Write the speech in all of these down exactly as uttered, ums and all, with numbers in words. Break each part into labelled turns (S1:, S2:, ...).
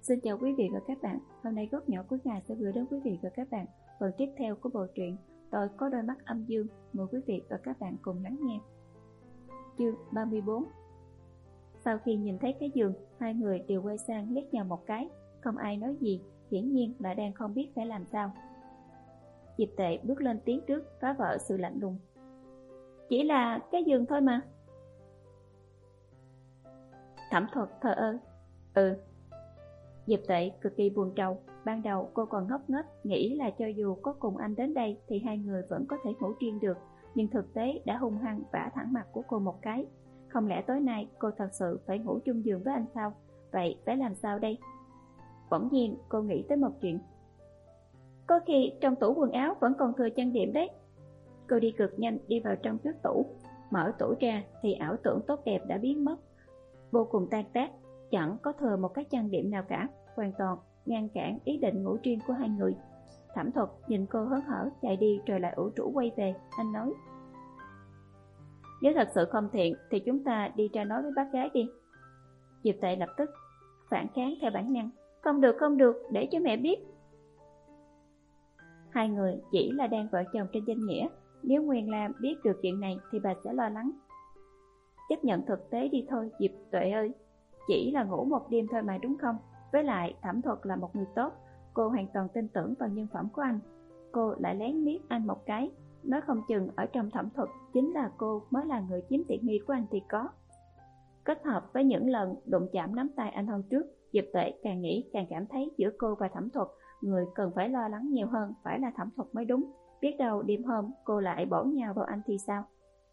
S1: Xin chào quý vị và các bạn. Hôm nay Góc Nhỏ Cuối Ngày sẽ gửi đến quý vị và các bạn phần tiếp theo của bộ truyện Tôi Có Đôi Mắt Âm Dương. Mời quý vị và các bạn cùng lắng nghe. Chương ba mươi bốn. Sau khi nhìn thấy cái giường, hai người đều quay sang liếc nhau một cái. Không ai nói gì, hiển nhiên là đang không biết phải làm sao. Diệp Tệ bước lên tiếng trước, phá vỡ sự lạnh lùng. Chỉ là cái giường thôi mà. Thẩm Thuật thờ ơ. Ừ. Diệp Tệ cực kỳ buồn rầu. Ban đầu cô còn ngốc nghếch, nghĩ là cho dù có cùng anh đến đây thì hai người vẫn có thể ngủ riêng được. Nhưng thực tế đã hung hăng vả thẳng mặt của cô một cái. Không lẽ tối nay cô thật sự phải ngủ chung giường với anh sao? Vậy phải làm sao đây? Bỗng nhiên cô nghĩ tới một chuyện. Có khi trong tủ quần áo vẫn còn thừa trang điểm đấy. Cô đi cực nhanh đi vào trong trước tủ. Mở tủ ra thì ảo tưởng tốt đẹp đã biến mất, vô cùng tan tác. Chẳng có thừa một cái trang điểm nào cả, hoàn toàn ngăn cản ý định ngủ riêng của hai người. Thẩm Thuật nhìn cô hớn hở chạy đi rồi lại ủ rũ quay về. Anh nói, nếu thật sự không thiện thì chúng ta đi ra nói với bác gái đi. Diệp Tệ lập tức phản kháng theo bản năng. Không được, không được, để cho mẹ biết. Hai người chỉ là đang vợ chồng trên danh nghĩa, nếu Nguyên Lam biết được chuyện này thì bà sẽ lo lắng. Chấp nhận thực tế đi thôi Diệp Tuệ ơi. Chỉ là ngủ một đêm thôi mà đúng không? Với lại Thẩm Thuật là một người tốt, cô hoàn toàn tin tưởng vào nhân phẩm của anh. Cô lại lén liếc anh một cái, nói không chừng ở trong Thẩm Thuật chính là cô mới là người chiếm tiện nghi của anh thì có. Kết hợp với những lần đụng chạm nắm tay anh hôm trước, Diệp Tuệ càng nghĩ càng cảm thấy giữa cô và Thẩm Thuật, người cần phải lo lắng nhiều hơn phải là Thẩm Thuật mới đúng. Biết đâu đêm hôm cô lại bổ nhào vào anh thì sao?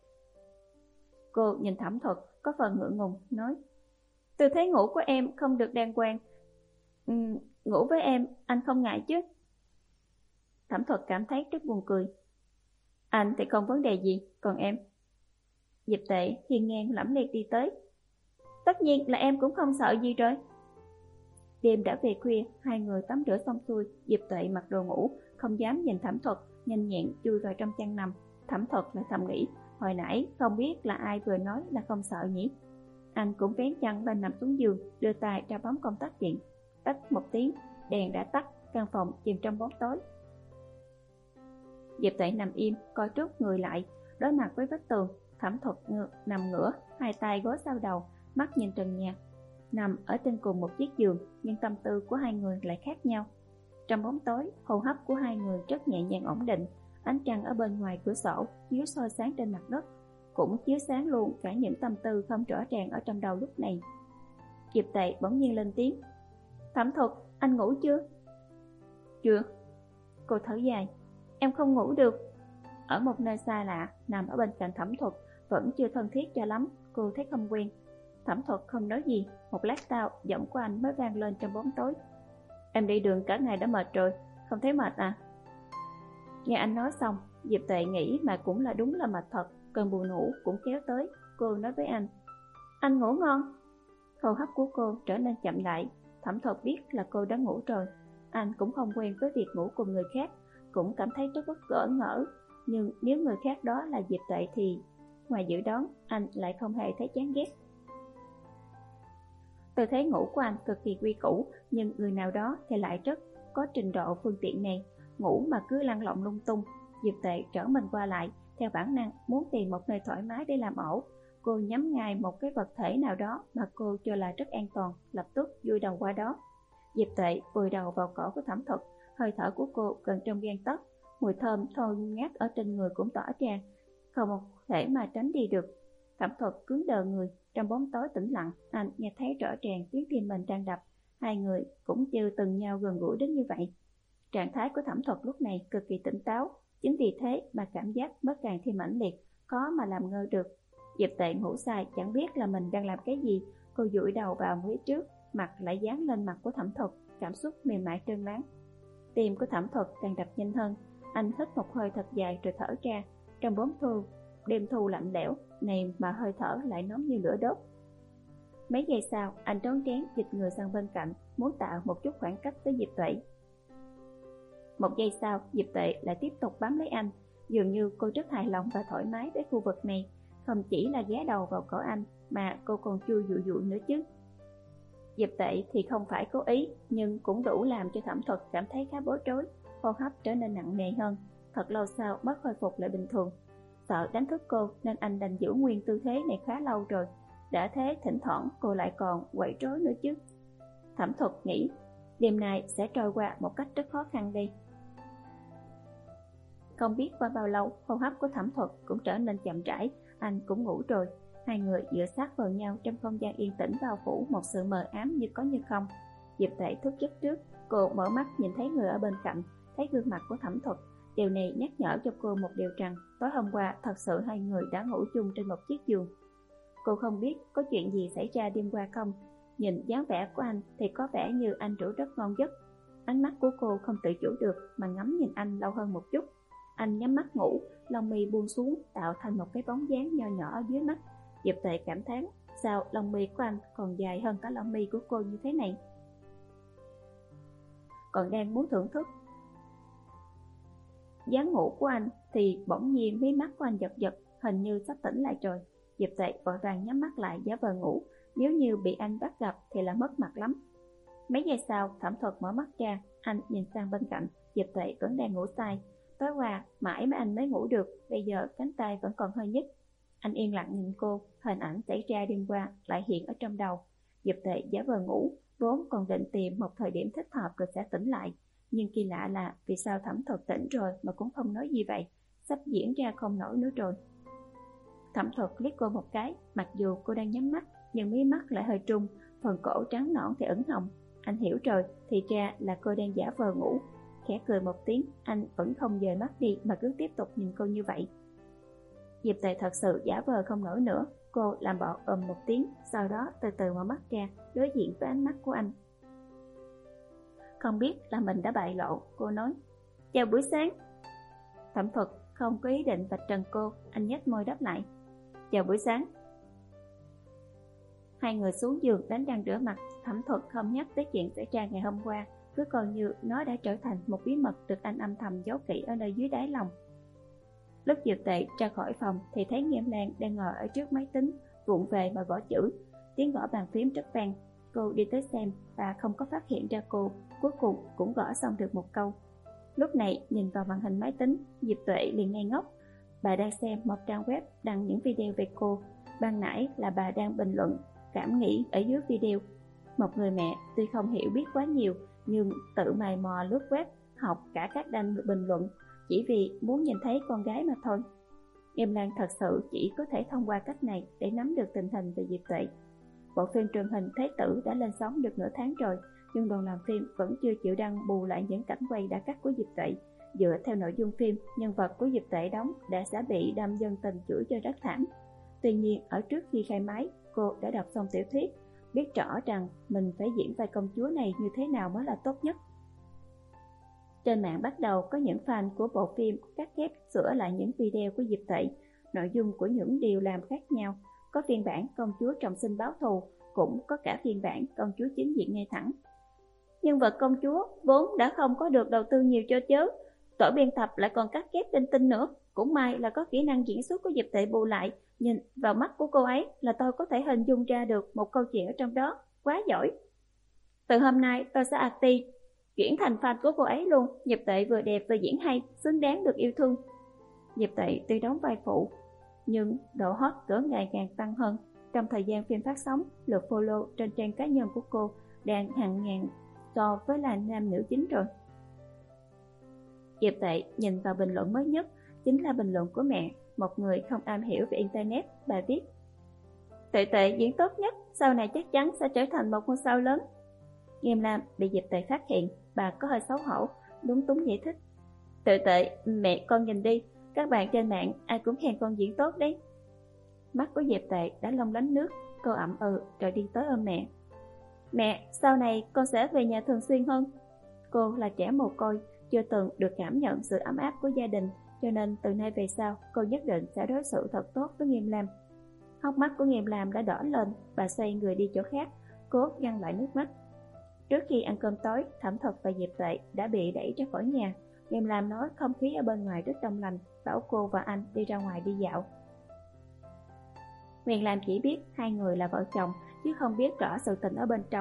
S1: Cô nhìn Thẩm Thuật có phần ngượng ngùng nói, tư thế ngủ của em không được đàng hoàng. Ừ, ngủ với em anh không ngại chứ? Thẩm Thuật cảm thấy rất buồn cười. Anh thì không vấn đề gì, còn em? Diệp Tệ hiên ngang lẫm liệt đi tới. Tất nhiên là em cũng không sợ gì rồi. Đêm đã về khuya, hai người tắm rửa xong xuôi, Diệp Tệ mặc đồ ngủ, không dám nhìn Thẩm Thuật, nhanh nhẹn chui vào trong chăn nằm. Thẩm Thuật lại thầm nghĩ, hồi nãy không biết là ai vừa nói là không sợ nhỉ? Anh cũng vén chăn lên nằm xuống giường, đưa tay ra bấm công tắc điện. Tách một tiếng, đèn đã tắt, căn phòng chìm trong bóng tối. Diệp Tệ nằm im, coi trước người lại, đối mặt với vách tường. Thẩm Thuật ngược, nằm ngửa, hai tay gối sau đầu, mắt nhìn trần nhà. Nằm ở trên cùng một chiếc giường, nhưng tâm tư của hai người lại khác nhau. Trong bóng tối, hô hấp của hai người rất nhẹ nhàng ổn định. Ánh trăng ở bên ngoài cửa sổ chiếu soi sáng trên mặt đất, cũng chiếu sáng luôn cả những tâm tư không rõ ràng ở trong đầu lúc này. Diệp Tệ bỗng nhiên lên tiếng. Thẩm Thuật, anh ngủ chưa? Chưa. Cô thở dài. Em không ngủ được. Ở một nơi xa lạ, nằm ở bên cạnh Thẩm Thuật, vẫn chưa thân thiết cho lắm, cô thấy không quen. Thẩm Thuật không nói gì, một lát sau, giọng của anh mới vang lên trong bóng tối. Em đi đường cả ngày đã mệt rồi, không thấy mệt à? Nghe anh nói xong, Diệp Tệ nghĩ mà cũng là đúng là mệt thật, cơn buồn ngủ cũng kéo tới. Cô nói với anh, anh ngủ ngon. Hô hấp của cô trở nên chậm lại. Thẩm Thuật biết là cô đã ngủ rồi. Anh cũng không quen với việc ngủ cùng người khác, cũng cảm thấy rất bất cỡ ngỡ. Nhưng nếu người khác đó là Diệp Tệ thì ngoài dự đoán, anh lại không hề thấy chán ghét. Tư thế ngủ của anh cực kỳ quy củ, nhưng người nào đó thì lại rất có trình độ phương tiện này. Ngủ mà cứ lăn lộn lung tung. Diệp Tệ trở mình qua lại, theo bản năng muốn tìm một nơi thoải mái để làm ổ. Cô nhắm ngay một cái vật thể nào đó mà cô cho là rất an toàn, lập tức vùi đầu qua đó. Diệp Tệ vùi đầu vào cổ của Thẩm Thuật, hơi thở của cô gần trong gang tấc, mùi thơm thôi ngát ở trên người cũng tỏa ra, không một thể mà tránh đi được. Thẩm Thuật cứng đờ người, trong bóng tối tĩnh lặng, anh nghe thấy rõ ràng tiếng tim mình đang đập. Hai người cũng chưa từng nhau gần gũi đến như vậy. Trạng thái của Thẩm Thuật lúc này cực kỳ tỉnh táo, chính vì thế mà cảm giác mới càng thêm mãnh liệt, khó mà làm ngơ được. Diệp Tệ ngủ say chẳng biết là mình đang làm cái gì, cô dụi đầu vào phía trước, mặt lại dán lên mặt của Thẩm Thuật, cảm xúc mềm mại trơn láng. Tim của Thẩm Thuật càng đập nhanh hơn, anh hít một hơi thật dài rồi thở ra. Trong bóng thu, đêm thu lạnh lẽo này mà hơi thở lại nóng như lửa đốt. Mấy giây sau, anh trốn trán dịch người sang bên cạnh, muốn tạo một chút khoảng cách với Diệp Tệ. Một giây sau, Diệp Tệ lại tiếp tục bám lấy anh, dường như cô rất hài lòng và thoải mái với khu vực này, không chỉ là ghé đầu vào cổ anh mà cô còn chui dụi dụi nữa chứ. Diệp Tệ thì không phải cố ý, nhưng cũng đủ làm cho Thẩm Thuật cảm thấy khá bối rối, hô hấp trở nên nặng nề hơn. Thật lâu sau mới khôi phục lại bình thường. Sợ đánh thức cô nên anh đành giữ nguyên tư thế này khá lâu rồi. Đã thế thỉnh thoảng cô lại còn quậy rối nữa chứ. Thẩm Thuật nghĩ đêm nay sẽ trôi qua một cách rất khó khăn đi. Không biết qua bao lâu, hô hấp của Thẩm Thuật cũng trở nên chậm rãi, anh cũng ngủ rồi. Hai người dựa sát vào nhau trong không gian yên tĩnh bao phủ một sự mờ ám như có như không. Diệp Tệ thức giấc trước, cô mở mắt nhìn thấy người ở bên cạnh, thấy gương mặt của Thẩm Thuật. Điều này nhắc nhở cho cô một điều rằng tối hôm qua thật sự hai người đã ngủ chung trên một chiếc giường. Cô không biết có chuyện gì xảy ra đêm qua không. Nhìn dáng vẻ của anh thì có vẻ như anh ngủ rất ngon giấc. Ánh mắt của cô không tự chủ được mà ngắm nhìn anh lâu hơn một chút. Anh nhắm mắt ngủ, lông mi buông xuống tạo thành một cái bóng dáng nho nhỏ ở dưới mắt. Diệp Tệ cảm thán, sao lông mi của anh còn dài hơn cả lông mi của cô như thế này. Còn đang muốn thưởng thức dáng ngủ của anh thì bỗng nhiên mí mắt của anh giật giật, hình như sắp tỉnh lại rồi. Diệp Tệ vội vàng nhắm mắt lại giả vờ ngủ, nếu như bị anh bắt gặp thì là mất mặt lắm. Mấy giây sau, Thẩm Thuật mở mắt ra, anh nhìn sang bên cạnh, Diệp Tệ vẫn đang ngủ say. Tối qua mãi mà anh mới ngủ được, bây giờ cánh tay vẫn còn hơi nhức. Anh yên lặng nhìn cô, hình ảnh xảy ra đêm qua lại hiện ở trong đầu. Diệp Tệ giả vờ ngủ, vốn còn định tìm một thời điểm thích hợp rồi sẽ tỉnh lại. Nhưng kỳ lạ là vì sao Thẩm Thuật tỉnh rồi mà cũng không nói gì vậy, sắp diễn ra không nổi nữa rồi. Thẩm Thuật liếc cô một cái, mặc dù cô đang nhắm mắt nhưng mí mắt lại hơi trung, phần cổ trắng nõn thì ửng hồng. Anh hiểu rồi, thì ra là cô đang giả vờ ngủ. Khẽ cười một tiếng, anh vẫn không dời mắt đi mà cứ tiếp tục nhìn cô như vậy. Diệp Tệ thật sự giả vờ không nổi nữa, cô làm bộ ầm một tiếng, sau đó từ từ mở mắt ra, đối diện với ánh mắt của anh. Không biết là mình đã bại lộ, cô nói. Chào buổi sáng. Thẩm Thuật không có ý định vạch trần cô, anh nhếch môi đáp lại. Chào buổi sáng. Hai người xuống giường đánh răng rửa mặt. Thẩm Thuật không nhắc tới chuyện xảy ra ngày hôm qua, cứ coi như nó đã trở thành một bí mật được anh âm thầm giấu kỹ ở nơi dưới đáy lòng. Lúc Diệp Tệ ra khỏi phòng thì thấy Nghiêm Lan đang ngồi ở trước máy tính, vụng về mà gõ chữ. Tiếng gõ bàn phím rất vang. Cô đi tới xem và không có phát hiện ra cô, cuối cùng cũng gõ xong được một câu. Lúc này nhìn vào màn hình máy tính, Diệp Tuệ liền ngây ngốc. Bà đang xem một trang web đăng những video về cô. Ban nãy là bà đang bình luận cảm nghĩ ở dưới video. Một người mẹ tuy không hiểu biết quá nhiều, nhưng tự mày mò lướt web, học cả các đăng bình luận, chỉ vì muốn nhìn thấy con gái mà thôi. Nghiêm Lan thật sự chỉ có thể thông qua cách này để nắm được tình hình về Diệp Tuệ. Bộ phim truyền hình Thế Tử đã lên sóng được nửa tháng rồi, nhưng đoàn làm phim vẫn chưa chịu đăng bù lại những cảnh quay đã cắt của Diệp Tuệ. Dựa theo nội dung phim, nhân vật của Diệp Tuệ đóng đã sẽ bị đâm dân tình chửi cho rất thảm. Tuy nhiên, ở trước khi khai máy, cô đã đọc xong tiểu thuyết, biết rõ rằng mình phải diễn vai công chúa này như thế nào mới là tốt nhất. Trên mạng bắt đầu có những fan của bộ phim cắt ghép sửa lại những video của Diệp Tuệ. Nội dung của những điều làm khác nhau, có phiên bản công chúa trọng sinh báo thù, cũng có cả phiên bản công chúa chính diện ngay thẳng. Nhân vật công chúa vốn đã không có được đầu tư nhiều cho chớ, tổ biên tập lại còn cắt ghép linh tinh nữa. Cũng may là có kỹ năng diễn xuất của Diệp Tuệ bù lại, nhìn vào mắt của cô ấy là tôi có thể hình dung ra được một câu chuyện ở trong đó, quá giỏi. Từ hôm nay tôi sẽ active chuyển thành fan của cô ấy luôn. Diệp Tuệ vừa đẹp vừa diễn hay, xứng đáng được yêu thương. Diệp Tuệ tuy đóng vai phụ, nhưng độ hot cỡ ngày càng tăng hơn. Trong thời gian phim phát sóng, lượt follow trên trang cá nhân của cô đang hàng ngàn so với là nam nữ chính rồi. Diệp Tuệ nhìn vào bình luận mới nhất, chính là bình luận của mẹ, một người không am hiểu về internet. Bà viết: Tuệ Tuệ diễn tốt nhất, sau này chắc chắn sẽ trở thành một ngôi sao lớn. Nghiêm Lam bị Diệp Tuệ phát hiện, bà có hơi xấu hổ, lúng túng giải thích: Tuệ Tuệ, mẹ con nhìn đi, các bạn trên mạng ai cũng khen con diễn tốt đấy. Mắt của Diệp Tuệ đã long lánh nước, cô ậm ừ rồi đi tới ôm mẹ. Mẹ, sau này con sẽ về nhà thường xuyên hơn. Cô là trẻ mồ côi, chưa từng được cảm nhận sự ấm áp của gia đình, cho nên từ nay về sau cô nhất định sẽ đối xử thật tốt với Nghiêm Lam. Hốc mắt của Nghiêm Lam đã đỏ lên, bà xoay người đi chỗ khác, cố ngăn lại nước mắt. Trước khi ăn cơm tối, Thẩm Thuật và Diệp Tuệ đã bị đẩy ra khỏi nhà. Nghiêm Lam nói không khí ở bên ngoài rất trong lành, bảo cô và anh đi ra ngoài đi dạo. Huyền Lam chỉ biết hai người là vợ chồng, chứ không biết rõ sự tình ở bên trong.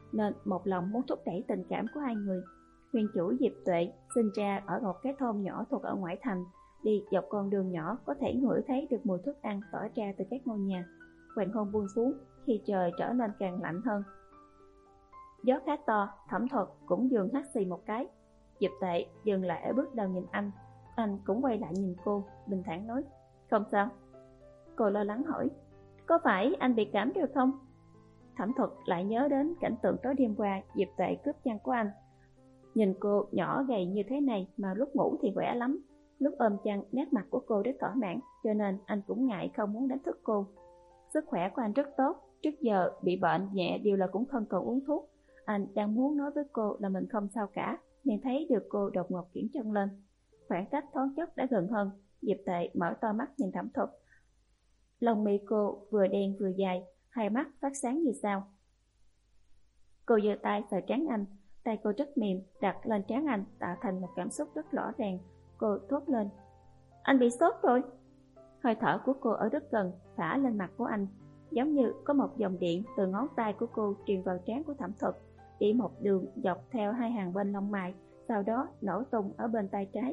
S1: nên một lòng muốn thúc đẩy tình cảm của hai người. Nguyên chủ Diệp Tuệ sinh ra ở một cái thôn nhỏ thuộc ở ngoại thành, đi dọc con đường nhỏ có thể ngửi thấy được mùi thức ăn tỏa ra từ các ngôi nhà. Hoàng hôn buông xuống khi trời trở nên càng lạnh hơn. Gió khá to, Thẩm Thuật cũng dừng hắt xì một cái. Diệp Tuệ dừng lại ở bước đầu nhìn anh, anh cũng quay lại nhìn cô, bình thản nói, không sao. Cô lo lắng hỏi, có phải anh bị cảm rồi không? Thẩm Thuật lại nhớ đến cảnh tượng tối đêm qua Diệp Tuệ cướp chăn của anh. Nhìn cô nhỏ gầy như thế này mà lúc ngủ thì khỏe lắm. Lúc ôm chăn nét mặt của cô rất thỏa mãn, cho nên anh cũng ngại không muốn đánh thức cô. Sức khỏe của anh rất tốt, trước giờ bị bệnh nhẹ đều là cũng không cần uống thuốc. Anh đang muốn nói với cô là mình không sao cả, nhưng thấy được cô đột ngột kiễng chân lên. Khoảng cách thoáng chốc đã gần hơn, Diệp Tuệ mở to mắt nhìn Thẩm Thuật. Lông mi cô vừa đen vừa dài, hai mắt phát sáng như sao. Cô giơ tay sờ trán anh, tay cô rất mềm, đặt lên trán anh tạo thành một cảm xúc rất rõ ràng. Cô thốt lên, anh bị sốt rồi. Hơi thở của cô ở rất gần, phả lên mặt của anh, giống như có một dòng điện từ ngón tay của cô truyền vào trán của Thẩm Thuật, đi một đường dọc theo hai hàng bên lông mày, sau đó nổ tung ở bên tay trái.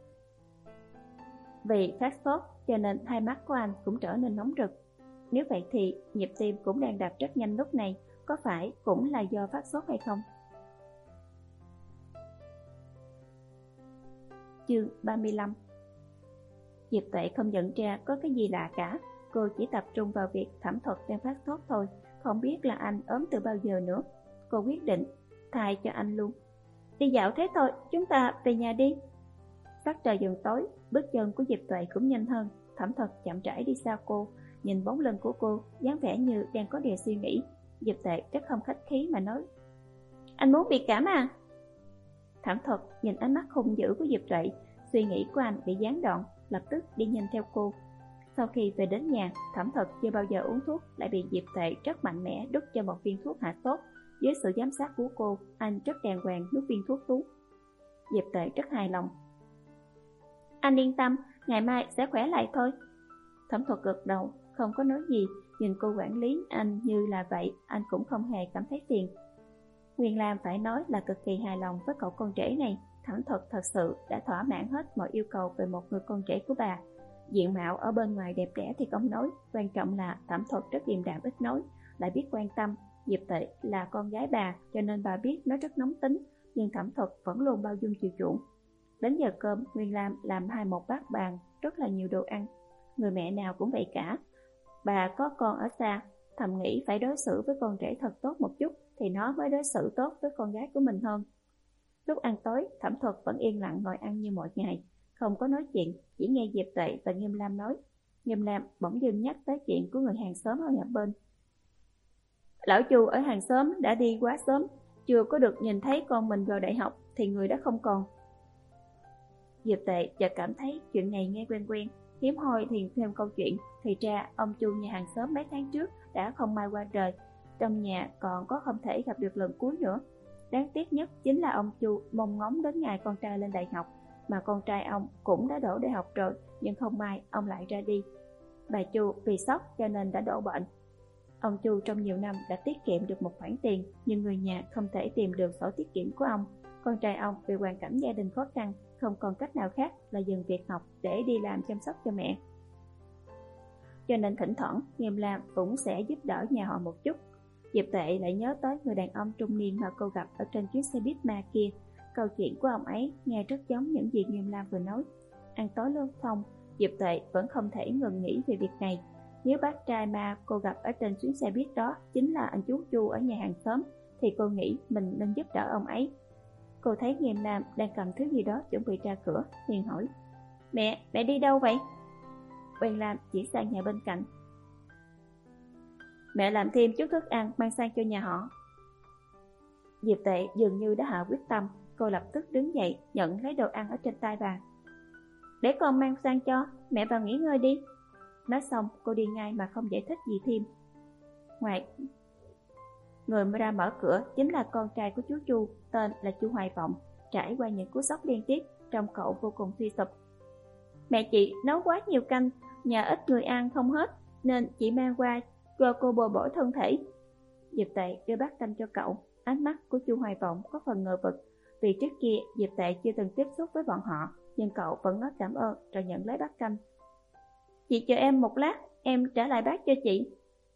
S1: Vì phát sốt cho nên hai mắt của anh cũng trở nên nóng rực. Nếu vậy thì nhịp tim cũng đang đập rất nhanh lúc này, có phải cũng là do phát sốt hay không? Chương ba mươi lăm. Diệp Tuệ không nhận ra có cái gì lạ cả, cô chỉ tập trung vào việc Thẩm Thuật đang phát sốt thôi, không biết là anh ốm từ bao giờ nữa. Cô quyết định thay cho anh luôn. Đi dạo thế thôi, chúng ta về nhà đi. Sắc trời dần tối, bước chân của Diệp Tuệ cũng nhanh hơn. Thẩm Thuật chậm rãi đi sau cô, nhìn bóng lưng của cô, dáng vẻ như đang có điều suy nghĩ. Diệp Tuệ rất không khách khí mà nói, anh muốn bị cảm à? Thẩm Thuật nhìn ánh mắt hung dữ của Diệp Tuệ, suy nghĩ của anh bị gián đoạn, lập tức đi nhanh theo cô. Sau khi về đến nhà, Thẩm Thuật chưa bao giờ uống thuốc, lại bị Diệp Tuệ rất mạnh mẽ đút cho một viên thuốc hạ sốt. Dưới sự giám sát của cô, anh rất đàng hoàng nuốt viên thuốc xuống. Diệp Tuệ rất hài lòng. Anh yên tâm, ngày mai sẽ khỏe lại thôi. Thẩm Thuật gật đầu, không có nói gì, nhìn cô quản lý anh như là vậy, anh cũng không hề cảm thấy phiền. Nguyên Lam phải nói là cực kỳ hài lòng với cậu con rể này. Thẩm Thuật thật sự đã thỏa mãn hết mọi yêu cầu về một người con rể của bà. Diện mạo ở bên ngoài đẹp đẽ thì không nói, quan trọng là Thẩm Thuật rất điềm đạm ít nói, lại biết quan tâm. Diệp Tuệ là con gái bà, cho nên bà biết nó rất nóng tính, nhưng Thẩm Thuật vẫn luôn bao dung chiều chuộng. Đến giờ cơm, Nguyên Lam làm hai một bát bàn, rất là nhiều đồ ăn. Người mẹ nào cũng vậy cả. Bà có con ở xa, thầm nghĩ phải đối xử với con rể thật tốt một chút, thì nó mới đối xử tốt với con gái của mình hơn. Lúc ăn tối, Thẩm Thuật vẫn yên lặng ngồi ăn như mọi ngày, không có nói chuyện, chỉ nghe Diệp Tuệ và Nghiêm Lam nói. Nghiêm Lam bỗng dưng nhắc tới chuyện của người hàng xóm ở nhà bên. Lão Chu ở hàng xóm đã đi quá sớm, chưa có được nhìn thấy con mình vào đại học thì người đã không còn. Diệp Tuệ chợt cảm thấy chuyện này nghe quen quen, hiếm hoi thì thêm câu chuyện. Thì ra ông Chu nhà hàng xóm mấy tháng trước đã không may qua đời, trong nhà còn có không thể gặp được lần cuối nữa. Đáng tiếc nhất chính là ông Chu mong ngóng đến ngày con trai lên đại học, mà con trai ông cũng đã đỗ đại học rồi, nhưng không may ông lại ra đi. Bà Chu vì sốc cho nên đã đổ bệnh. Ông Chu trong nhiều năm đã tiết kiệm được một khoản tiền, nhưng người nhà không thể tìm được sổ tiết kiệm của ông. Con trai ông vì hoàn cảnh gia đình khó khăn, không còn cách nào khác là dừng việc học để đi làm chăm sóc cho mẹ. Cho nên thỉnh thoảng Nghiêm Lam cũng sẽ giúp đỡ nhà họ một chút. Diệp Tuệ lại nhớ tới người đàn ông trung niên mà cô gặp ở trên chuyến xe buýt ma kia. Câu chuyện của ông ấy nghe rất giống những gì Nghiêm Lam vừa nói. Ăn tối luôn xong, Diệp Tuệ vẫn không thể ngừng nghĩ về việc này. Nếu bác trai ma cô gặp ở trên chuyến xe buýt đó chính là anh chú Chu ở nhà hàng xóm, thì cô nghĩ mình nên giúp đỡ ông ấy. Cô thấy Nghiêm Lam đang cầm thứ gì đó chuẩn bị ra cửa, liền hỏi, Mẹ, mẹ đi đâu vậy? Quen Lam chỉ sang nhà bên cạnh. Mẹ làm thêm chút thức ăn mang sang cho nhà họ. Diệp Tuệ dường như đã hạ quyết tâm, cô lập tức đứng dậy nhận lấy đồ ăn ở trên tay bà. Để con mang sang cho, mẹ vào nghỉ ngơi đi. Nói xong cô đi ngay mà không giải thích gì thêm. Ngoài người mới ra mở cửa chính là con trai của chú Chu, tên là Chu Hoài Vọng. Trải qua những cú sốc liên tiếp, trông cậu vô cùng suy sụp. Mẹ chị nấu quá nhiều canh, nhà ít người ăn không hết, nên chị mang qua cho cô bồi bổ thân thể. Diệp Tuệ đưa bát canh cho cậu. Ánh mắt của Chu Hoài Vọng có phần ngờ vực, vì trước kia Diệp Tệ chưa từng tiếp xúc với bọn họ, nhưng cậu vẫn nói cảm ơn rồi nhận lấy bát canh. Chị chờ em một lát, em trả lại bát cho chị.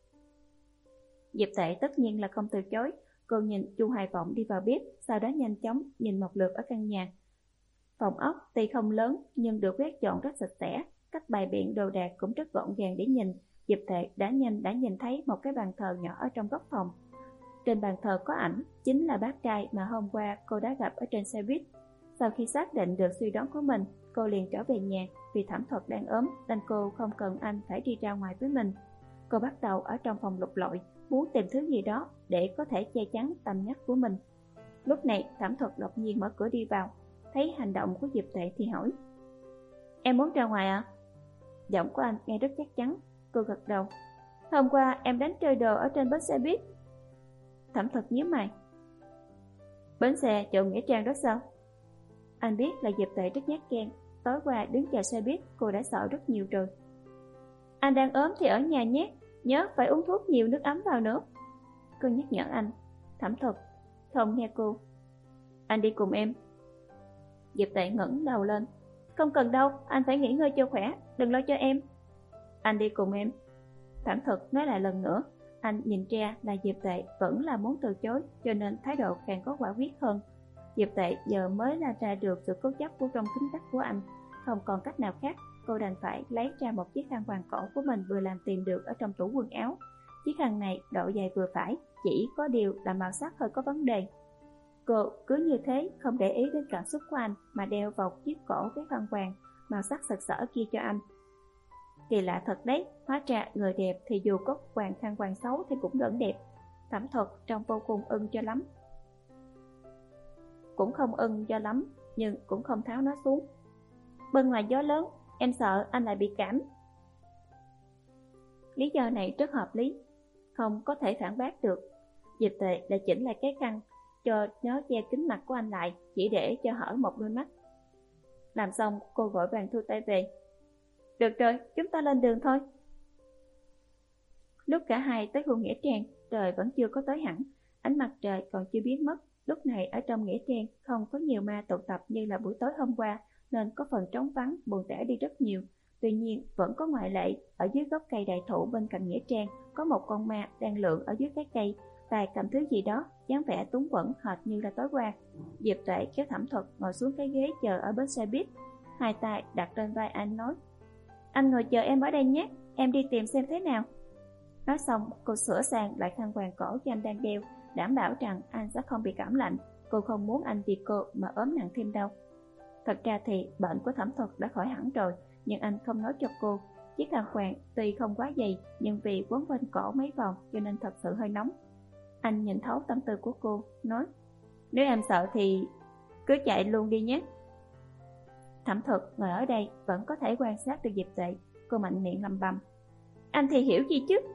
S1: Diệp Tệ tất nhiên là không từ chối. Cô nhìn Chu Hoài Vọng đi vào bếp, sau đó nhanh chóng nhìn một lượt ở căn nhà. Phòng ốc tuy không lớn nhưng được quét dọn rất sạch sẽ, cách bày biện đồ đạc cũng rất gọn gàng để nhìn. Diệp Tệ đã nhanh đã nhìn thấy một cái bàn thờ nhỏ ở trong góc phòng. Trên bàn thờ có ảnh, chính là bác trai mà hôm qua cô đã gặp ở trên xe buýt. Sau khi xác định được suy đoán của mình, cô liền trở về nhà. Vì Thẩm Thuật đang ốm nên cô không cần anh phải đi ra ngoài với mình. Cô bắt đầu ở trong phòng lục lọi, muốn tìm thứ gì đó để có thể che chắn tầm mắt của mình. Lúc này Thẩm Thuật đột nhiên mở cửa đi vào, thấy hành động của Diệp Tệ thì hỏi: Em muốn ra ngoài à? Giọng của anh nghe rất chắc chắn. Cô gật đầu. Hôm qua em đánh chơi đồ ở trên bến xe buýt. Thẩm Thuật nhíu mày. Bến xe chỗ Nghĩa Trang đó sao? Anh biết là Diệp Tệ rất nhát gan, tối qua đứng chờ xe buýt cô đã sợ rất nhiều rồi. Anh đang ốm thì ở nhà nhé, nhớ phải uống thuốc nhiều, nước ấm vào nữa. Cô nhắc nhở anh. Thẩm Thuật không nghe cô. Anh đi cùng em. Diệp Tệ ngẩng đầu lên. Không cần đâu, anh phải nghỉ ngơi cho khỏe, đừng lo cho em. Anh đi cùng em. Thẩm Thuật nói lại lần nữa. Anh nhìn ra là Diệp Tệ vẫn là muốn từ chối, cho nên thái độ càng có quả quyết hơn. Diệp Tệ giờ mới là ra được sự cố chấp của trong tính cách của anh. Không còn cách nào khác, cô đành phải lấy ra một chiếc khăn quàng cổ của mình vừa làm tìm được ở trong tủ quần áo. Chiếc khăn này độ dày vừa phải, chỉ có điều là màu sắc hơi có vấn đề. Cô cứ như thế không để ý đến cảm xúc của anh mà đeo vào chiếc cổ cái khăn quàng màu sắc sặc sỡ kia cho anh. Kỳ lạ thật đấy, hóa ra người đẹp thì dù có quàng khăn quàng xấu thì cũng vẫn đẹp. Thẩm Thuật trông vô cùng ưng cho lắm. Cũng không ưng cho lắm, nhưng cũng không tháo nó xuống. Bên ngoài gió lớn, em sợ anh lại bị cảm. Lý do này rất hợp lý, không có thể phản bác được. Diệp Tệ đã chỉnh lại cái khăn, cho nó che kính mặt của anh lại, chỉ để cho hở một đôi mắt. Làm xong, cô vội vàng thu tay về. Được rồi, chúng ta lên đường thôi. Lúc cả hai tới khu Nghĩa Trang, trời vẫn chưa có tối hẳn, ánh mặt trời còn chưa biến mất. Lúc này ở trong Nghĩa Trang không có nhiều ma tụ tập như là buổi tối hôm qua, nên có phần trống vắng, buồn tẻ đi rất nhiều. Tuy nhiên vẫn có ngoại lệ, ở dưới gốc cây đại thụ bên cạnh Nghĩa Trang có một con ma đang lượn ở dưới cái cây, tay cầm thứ gì đó, dáng vẻ túng quẫn hệt như là tối qua. Diệp Tuệ kéo Thẩm Thuật ngồi xuống cái ghế chờ ở bến xe buýt, hai tay đặt trên vai anh nói: Anh ngồi chờ em ở đây nhé, em đi tìm xem thế nào. Nói xong, cô sửa sang lại khăn quàng cổ cho anh đang đeo, đảm bảo rằng anh sẽ không bị cảm lạnh. Cô không muốn anh vì cô mà ốm nặng thêm đâu. Thật ra thì bệnh của Thẩm Thuật đã khỏi hẳn rồi, nhưng anh không nói cho cô. Chiếc khăn quàng tuy không quá dày, nhưng vì quấn quanh cổ mấy vòng cho nên thật sự hơi nóng. Anh nhìn thấu tâm tư của cô, nói: Nếu em sợ thì cứ chạy luôn đi nhé. Thẩm Thuật ngồi ở đây vẫn có thể quan sát được Diệp Tuệ. Cô mạnh miệng lầm bầm: Anh thì hiểu gì chứ.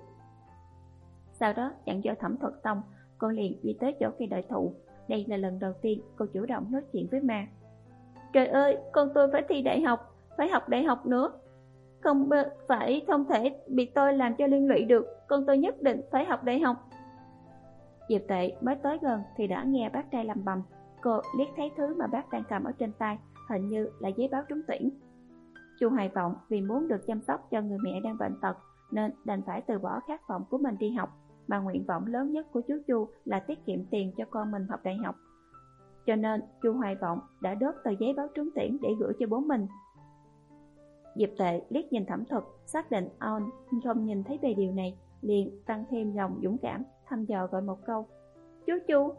S1: Sau đó dặn dò Thẩm Thuật xong, cô liền đi tới chỗ cây đại thụ. Đây là lần đầu tiên cô chủ động nói chuyện với ma. Trời ơi, con tôi phải thi đại học, phải học đại học nữa. Không phải không thể bị tôi làm cho liên lụy được, con tôi nhất định phải học đại học. Diệp Tệ mới tới gần thì đã nghe bác trai lầm bầm. Cô liếc thấy thứ mà bác đang cầm ở trên tay, hình như là giấy báo trúng tuyển. Chu Hoài Vọng vì muốn được chăm sóc cho người mẹ đang bệnh tật nên đành phải từ bỏ khát vọng của mình đi học, mà nguyện vọng lớn nhất của chú Chu là tiết kiệm tiền cho con mình học đại học. Cho nên Chu Hoài Vọng đã đốt tờ giấy báo trúng tuyển để gửi cho bố mình. Diệp Tệ liếc nhìn Thẩm Thuật, xác định ông không nhìn thấy về điều này, liền tăng thêm lòng dũng cảm, thăm dò gọi một câu: Chú Chu.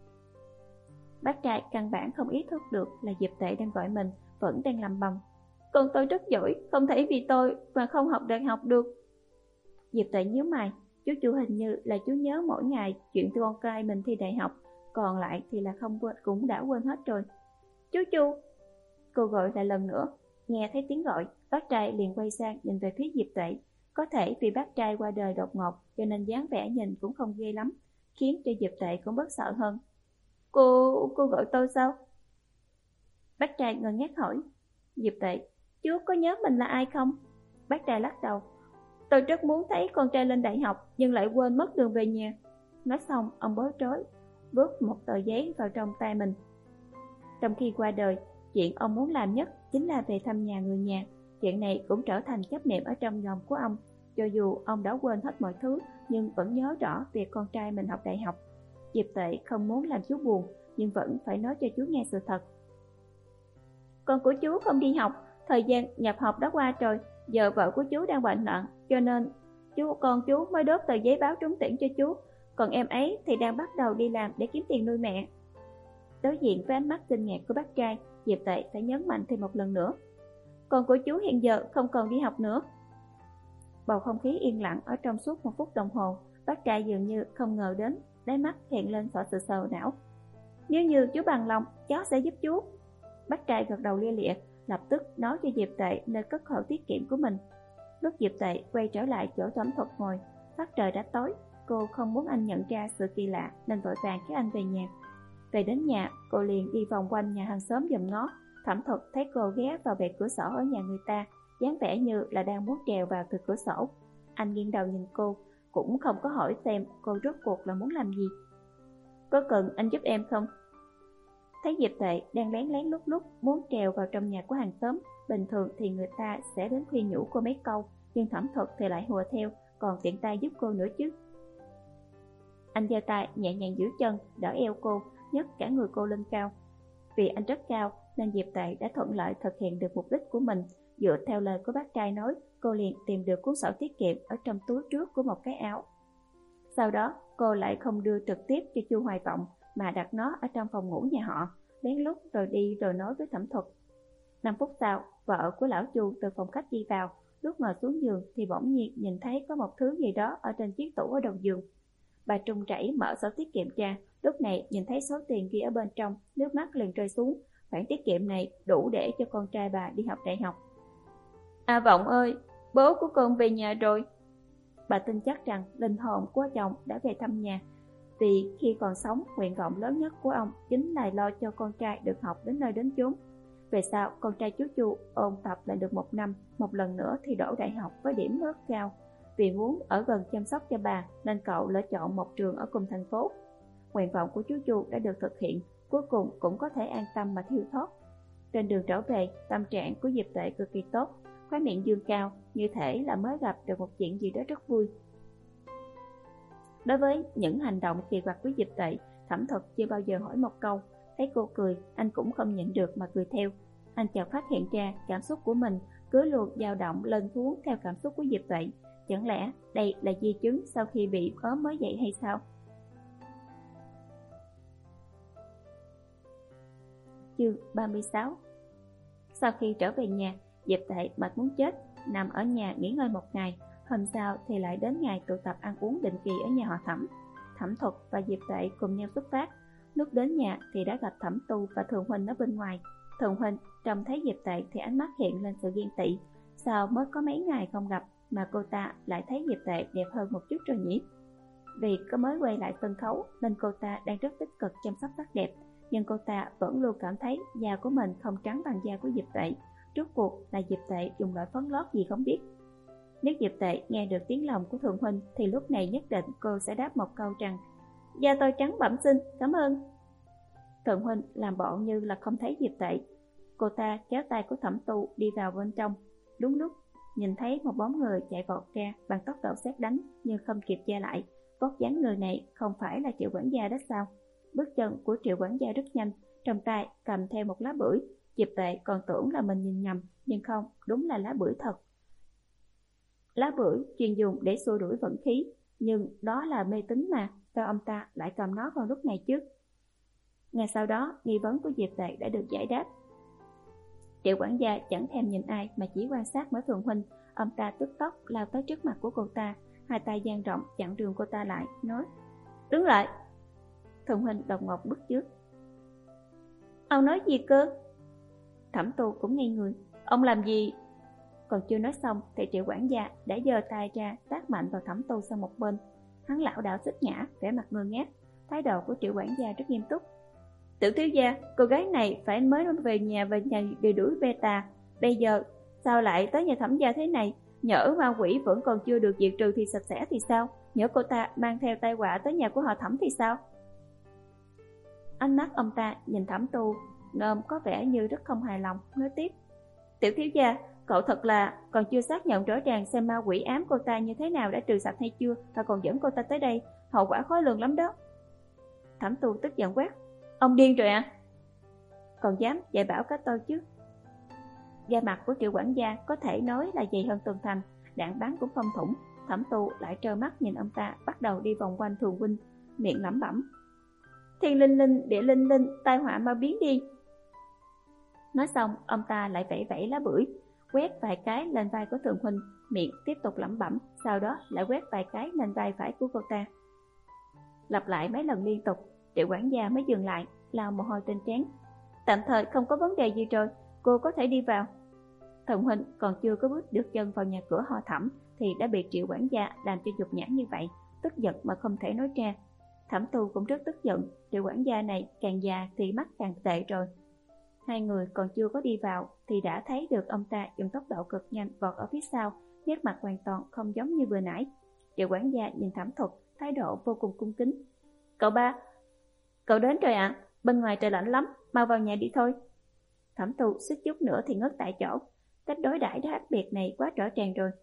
S1: Bác trai căn bản không ý thức được là Diệp Tệ đang gọi mình, vẫn đang lầm bầm: Con tôi rất giỏi, không thể vì tôi mà không học đại học được. Diệp Tệ nhíu mày. Chú Chu hình như là chú nhớ mỗi ngày chuyện con trai mình thi đại học, còn lại thì là không quên, cũng đã quên hết rồi. Chú Chu. Cô gọi lại lần nữa. Nghe thấy tiếng gọi, bác trai liền quay sang nhìn về phía Diệp Tuệ. Có thể vì bác trai qua đời đột ngột cho nên dáng vẻ nhìn cũng không ghê lắm, khiến cho Diệp Tuệ cũng bớt sợ hơn. Cô, cô gọi tôi sao? Bác trai ngơ ngác hỏi. Diệp Tuệ: Chú có nhớ mình là ai không? Bác trai lắc đầu: Tôi rất muốn thấy con trai lên đại học nhưng lại quên mất đường về nhà. Nói xong ông bối rối: vứt một tờ giấy vào trong tay mình. Trong khi qua đời, chuyện ông muốn làm nhất chính là về thăm nhà người nhà. Chuyện này cũng trở thành chấp niệm ở trong lòng của ông. Cho dù ông đã quên hết mọi thứ, nhưng vẫn nhớ rõ việc con trai mình học đại học. Diệp Tuệ không muốn làm chú buồn, nhưng vẫn phải nói cho chú nghe sự thật. Con của chú không đi học, thời gian nhập học đã qua rồi, giờ vợ của chú đang bệnh nặng, cho nên chú con chú mới đốt tờ giấy báo trúng tuyển cho chú, còn em ấy thì đang bắt đầu đi làm để kiếm tiền nuôi mẹ. Đối diện với ánh mắt kinh ngạc của bác trai, Diệp Tuệ phải nhấn mạnh thêm một lần nữa. Con của chú hiện giờ không còn đi học nữa. Bầu không khí yên lặng ở trong suốt một phút đồng hồ, bác trai dường như không ngờ đến, đáy mắt hiện lên rõ sự sầu não. Nếu như chú bằng lòng, cháu sẽ giúp chú. Bác trai gật đầu lia lịa, lập tức nói cho Diệp Tuệ nơi cất hộ tiết kiệm của mình. Lúc Diệp Tuệ quay trở lại chỗ Thẩm Thuật ngồi, sắc trời đã tối, cô không muốn anh nhận ra sự kỳ lạ nên vội vàng kéo anh về nhà. Về đến nhà, cô liền đi vòng quanh nhà hàng xóm dòm ngó. Thẩm Thuật thấy cô ghé vào bệ cửa sổ ở nhà người ta, dáng vẻ như là đang muốn trèo vào từ cửa sổ. Anh nghiêng đầu nhìn cô, cũng không có hỏi xem cô rốt cuộc là muốn làm gì. Có cần anh giúp em không? Thấy Diệp Tuệ đang lén lén lúc lúc muốn trèo vào trong nhà của hàng xóm, bình thường thì người ta sẽ đến khuyên nhủ cô mấy câu, nhưng Thẩm Thuật thì lại hùa theo, còn tiện tay giúp cô nữa chứ. Anh giơ tay nhẹ nhàng giữ chân, đỡ eo cô, nhấc cả người cô lên cao. Vì anh rất cao nên Diệp Tuệ đã thuận lợi thực hiện được mục đích của mình. Dựa theo lời của bác trai nói, cô liền tìm được cuốn sổ tiết kiệm ở trong túi trước của một cái áo. Sau đó cô lại không đưa trực tiếp cho Chu Hoài Vọng mà đặt nó ở trong phòng ngủ nhà họ, lén lút rồi đi rồi nói với Thẩm Thuật. Năm phút sau, vợ của lão Chu từ phòng khách đi vào, lúc ngồi xuống giường thì bỗng nhiên nhìn thấy có một thứ gì đó ở trên chiếc tủ ở đầu giường. Bà trung chảy mở sổ tiết kiệm ra, lúc này nhìn thấy số tiền ghi ở bên trong, nước mắt liền rơi xuống. Khoản tiết kiệm này đủ để cho con trai bà đi học đại học. À Vọng ơi, bố của con về nhà rồi. Bà tin chắc rằng linh hồn của chồng đã về thăm nhà, vì khi còn sống, nguyện vọng lớn nhất của ông chính là lo cho con trai được học đến nơi đến chốn. Về sau, con trai chú Chu ôn tập lại được một năm, một lần nữa thì đỗ đại học với điểm rất cao. Vì muốn ở gần chăm sóc cho bà nên cậu lựa chọn một trường ở cùng thành phố. Nguyện vọng của chú Chu đã được thực hiện, cuối cùng cũng có thể an tâm mà thiêu thoát. Trên đường trở về, tâm trạng của Diệp Tuệ cực kỳ tốt, khóe miệng dương cao, như thể là mới gặp được một chuyện gì đó rất vui. Đối với những hành động kỳ quặc của Diệp Tuệ, Thẩm Thuật chưa bao giờ hỏi một câu. Thấy cô cười, anh cũng không nhịn được mà cười theo. Anh chợt phát hiện ra cảm xúc của mình cứ luôn dao động lên xuống theo cảm xúc của Diệp Tuệ. Chẳng lẽ đây là di chứng sau khi bị ốm mới dậy hay sao? Chương ba mươi sáu. Sau khi trở về nhà, Diệp Tuệ mệt muốn chết, nằm ở nhà nghỉ ngơi một ngày. Hôm sau thì lại đến ngày tụ tập ăn uống định kỳ ở nhà họ Thẩm. Thẩm Thuật và Diệp Tuệ cùng nhau xuất phát. Lúc đến nhà thì đã gặp Thẩm Tu và Thường Huynh ở bên ngoài. Thường Huynh trông thấy Diệp Tuệ thì ánh mắt hiện lên sự ghen tị. Sao mới có mấy ngày không gặp mà cô ta lại thấy Diệp Tuệ đẹp hơn một chút rồi nhỉ? Vì có mới quay lại sân khấu nên cô ta đang rất tích cực chăm sóc sắc đẹp, nhưng cô ta vẫn luôn cảm thấy da của mình không trắng bằng da của Diệp Tuệ. Rốt cuộc là Diệp Tuệ dùng loại phấn lót gì không biết. Nếu Diệp Tuệ nghe được tiếng lòng của Thường Huynh thì lúc này nhất định cô sẽ đáp một câu rằng: da tôi trắng bẩm sinh, cảm ơn. Thường Huynh làm bộ như là không thấy Diệp Tuệ. Cô ta kéo tay của Thẩm Tu đi vào bên trong. Đúng lúc nhìn thấy một bóng người chạy vọt ra bằng tốc độ sét đánh nhưng không kịp che lại. Vóc dáng người này không phải là Triệu quản gia đó sao? Bước chân của Triệu quản gia rất nhanh, trong tay cầm theo một lá bưởi. Diệp Tuệ còn tưởng là mình nhìn nhầm, nhưng không, đúng là lá bưởi thật. Lá bưởi chuyên dùng để xua đuổi vận khí, nhưng đó là mê tín mà, sao ông ta lại cầm nó vào lúc này chứ? Ngay sau đó, nghi vấn của Diệp Tuệ đã được giải đáp. Triệu quản gia chẳng thèm nhìn ai mà chỉ quan sát Mở Thường Huynh. Ông ta tức tốc lao tới trước mặt của cô ta, hai tay dang rộng chặn đường cô ta lại, nói: đứng lại. Thường Huynh đột ngột bước trước. Ông nói gì cơ? Thẩm Tu cũng ngây người. Ông làm gì? Còn chưa nói xong thì Triệu quản gia đã giơ tay ra tát mạnh vào Thẩm Tu sang một bên. Hắn lảo đảo xích ngã, vẻ mặt ngơ ngác. Thái độ của Triệu quản gia rất nghiêm túc. Tiểu thiếu gia, cô gái này phải mới về nhà và nhà bị đuổi bê tà. Bây giờ sao lại tới nhà Thẩm gia thế này? Nhỡ ma quỷ vẫn còn chưa được diệt trừ thì sạch sẽ thì sao? Nhỡ cô ta mang theo tai họa tới nhà của họ Thẩm thì sao? Ánh mắt ông ta nhìn Thẩm Tu ngơm có vẻ như rất không hài lòng, nói tiếp: Tiểu thiếu gia, cậu thật là còn chưa xác nhận rõ ràng xem ma quỷ ám cô ta như thế nào đã trừ sạch hay chưa, và còn dẫn cô ta tới đây, hậu quả khó lường lắm đó. Thẩm Tu tức giận quát: Ông điên rồi à? Còn dám dạy bảo các tôi chứ? Da mặt của Triệu quản gia có thể nói là dày hơn tường thành, đạn bắn cũng không thủng. Thẩm Tu lại trơ mắt nhìn ông ta bắt đầu đi vòng quanh Thường huynh, miệng lẩm bẩm: Thiên linh linh, địa linh linh, tai họa ma biến đi. Nói xong, ông ta lại vẫy vẫy lá bưởi, quét vài cái lên vai của Thường huynh, miệng tiếp tục lẩm bẩm, sau đó lại quét vài cái lên vai phải của cô ta. Lặp lại mấy lần liên tục, Triệu quản gia mới dừng lại, lau mồ hôi trên trán. Tạm thời không có vấn đề gì rồi, cô có thể đi vào. Thường huynh còn chưa có bước được chân vào nhà cửa họ Thẩm thì đã bị Triệu quản gia làm cho nhục nhã như vậy, tức giận mà không thể nói ra. Thẩm Tu cũng rất tức giận, Triệu quản gia này càng già thì mắt càng tệ rồi. Hai người còn chưa có đi vào thì đã thấy được ông ta dùng tốc độ cực nhanh vọt ở phía sau, nét mặt hoàn toàn không giống như vừa nãy. Triệu quản gia nhìn Thẩm Thuật, thái độ vô cùng cung kính. Cậu ba, cậu đến rồi ạ, à? Bên ngoài trời lạnh lắm, mau vào nhà đi thôi. Thẩm Tu suýt chút nữa thì ngất tại chỗ, cách đối đãi khác biệt này quá rõ ràng rồi.